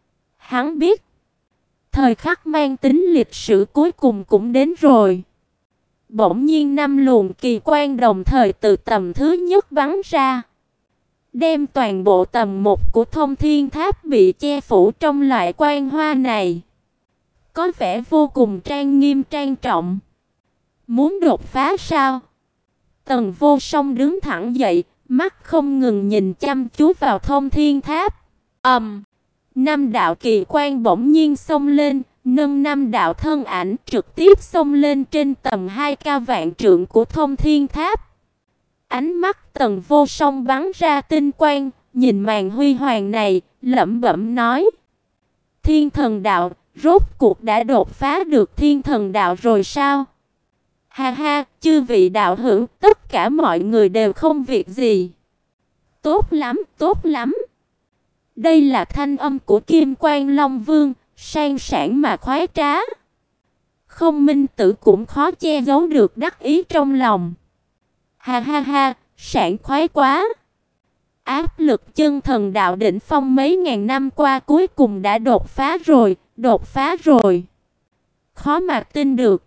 Hắn biết, thời khắc mang tính lịch sử cuối cùng cũng đến rồi. Bỗng nhiên năm luồng kỳ quan đồng thời từ tầm thứ nhất bắn ra, đem toàn bộ tầm một của Thông Thiên Tháp bị che phủ trong loại quang hoa này. Có vẻ vô cùng trang nghiêm trang trọng. Muốn đột phá sao? Tần Vô Song đứng thẳng dậy, mắt không ngừng nhìn chăm chú vào Thông Thiên Tháp. Ầm! Um, năm đạo kỳ quan bỗng nhiên xông lên, nâng năm đạo thân ảnh trực tiếp xông lên trên tầm hai cao vạn trượng của Thông Thiên Tháp. Ánh mắt Tần Vô Song bắn ra tinh quang, nhìn màn huy hoàng này, lẩm bẩm nói: Thiên thần đạo, Rốt cuộc đã đột phá được thiên thần đạo rồi sao? Ha ha, chư vị đạo hữu, tất cả mọi người đều không việc gì. Tốt lắm, tốt lắm. Đây là thanh âm của Kim Quan Long Vương, sang sảng mà khoái trá. Không Minh Tử cũng khó che giấu được đắc ý trong lòng. Ha ha ha, sảng khoái quá. Áp lực chân thần đạo đỉnh phong mấy ngàn năm qua cuối cùng đã đột phá rồi, đột phá rồi. Khó mà tin được.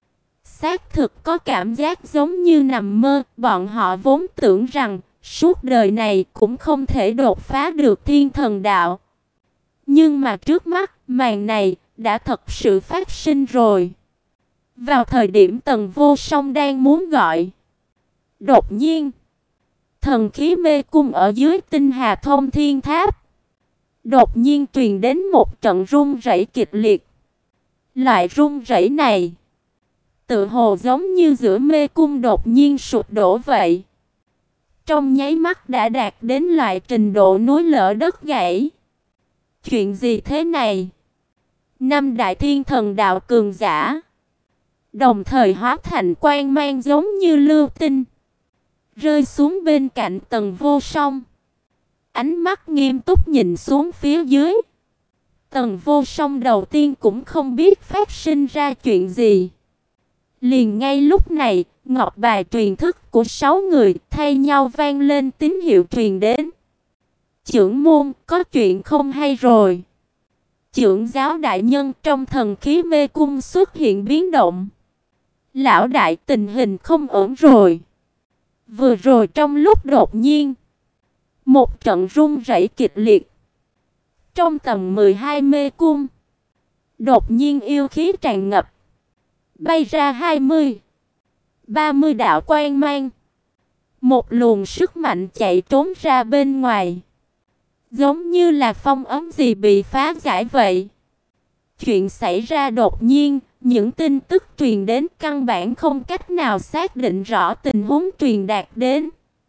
Xác thực có cảm giác giống như nằm mơ, bọn họ vốn tưởng rằng suốt đời này cũng không thể đột phá được thiên thần đạo. Nhưng mà trước mắt, màn này đã thật sự phát sinh rồi. Vào thời điểm Tần Vô Song đang muốn gọi, đột nhiên, thần khí mê cung ở dưới Tinh Hà Thông Thiên Tháp đột nhiên truyền đến một trận rung rẩy kịch liệt. Loại rung rẩy này tựa hồ giống như giữa mê cung đột nhiên sụp đổ vậy. Trong nháy mắt đã đạt đến loại trình độ núi lở đất gãy. Chuyện gì thế này? Năm đại thiên thần đạo cường giả đồng thời hóa thành quang mang giống như lưu tinh, rơi xuống bên cạnh Tần Vô Song. Ánh mắt nghiêm túc nhìn xuống phía dưới. Tần Vô Song đầu tiên cũng không biết phát sinh ra chuyện gì. Liền ngay lúc này, ngọc bài truyền thức của sáu người thay nhau vang lên tín hiệu truyền đến. Chưởng môn, có chuyện không hay rồi. Chưởng giáo đại nhân trong thần khí mê cung xuất hiện biến động. Lão đại, tình hình không ổn rồi. Vừa rồi trong lúc đột nhiên, một trận rung rẩy kịch liệt. Trong tầng mười hai mê cung, đột nhiên yêu khí tràn ngập. Bay ra hai mươi, ba mươi đạo quang mang. Một luồng sức mạnh chạy trốn ra bên ngoài. Giống như là phong ấn gì bị phá giải vậy. Chuyện xảy ra đột nhiên, những tin tức truyền đến căn bản không cách nào xác định rõ tình huống truyền đạt đến.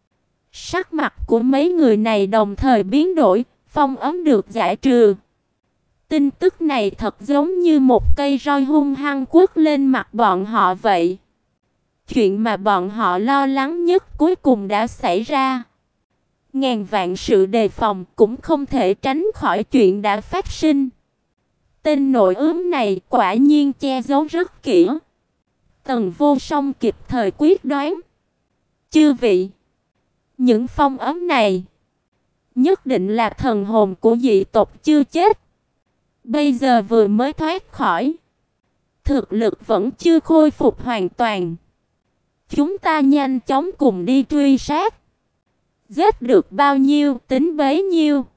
Sắc mặt của mấy người này đồng thời biến đổi, phong ấn được giải trừ. Tin tức này thật giống như một cây roi hung hăng quất lên mặt bọn họ vậy. Chuyện mà bọn họ lo lắng nhất cuối cùng đã xảy ra. Ngàn vạn sự đề phòng cũng không thể tránh khỏi chuyện đã phát sinh. Tên nội ướm này quả nhiên che giấu rất kỹ. Tần Vô Song kịp thời quyết đoán. Chư vị, những phong ấn này nhất định là thần hồn của dị tộc chưa chết. Bây giờ vừa mới thoát khỏi, thực lực vẫn chưa khôi phục hoàn toàn. Chúng ta nhanh chóng cùng đi truy sát. Giết được bao nhiêu tính bấy nhiêu.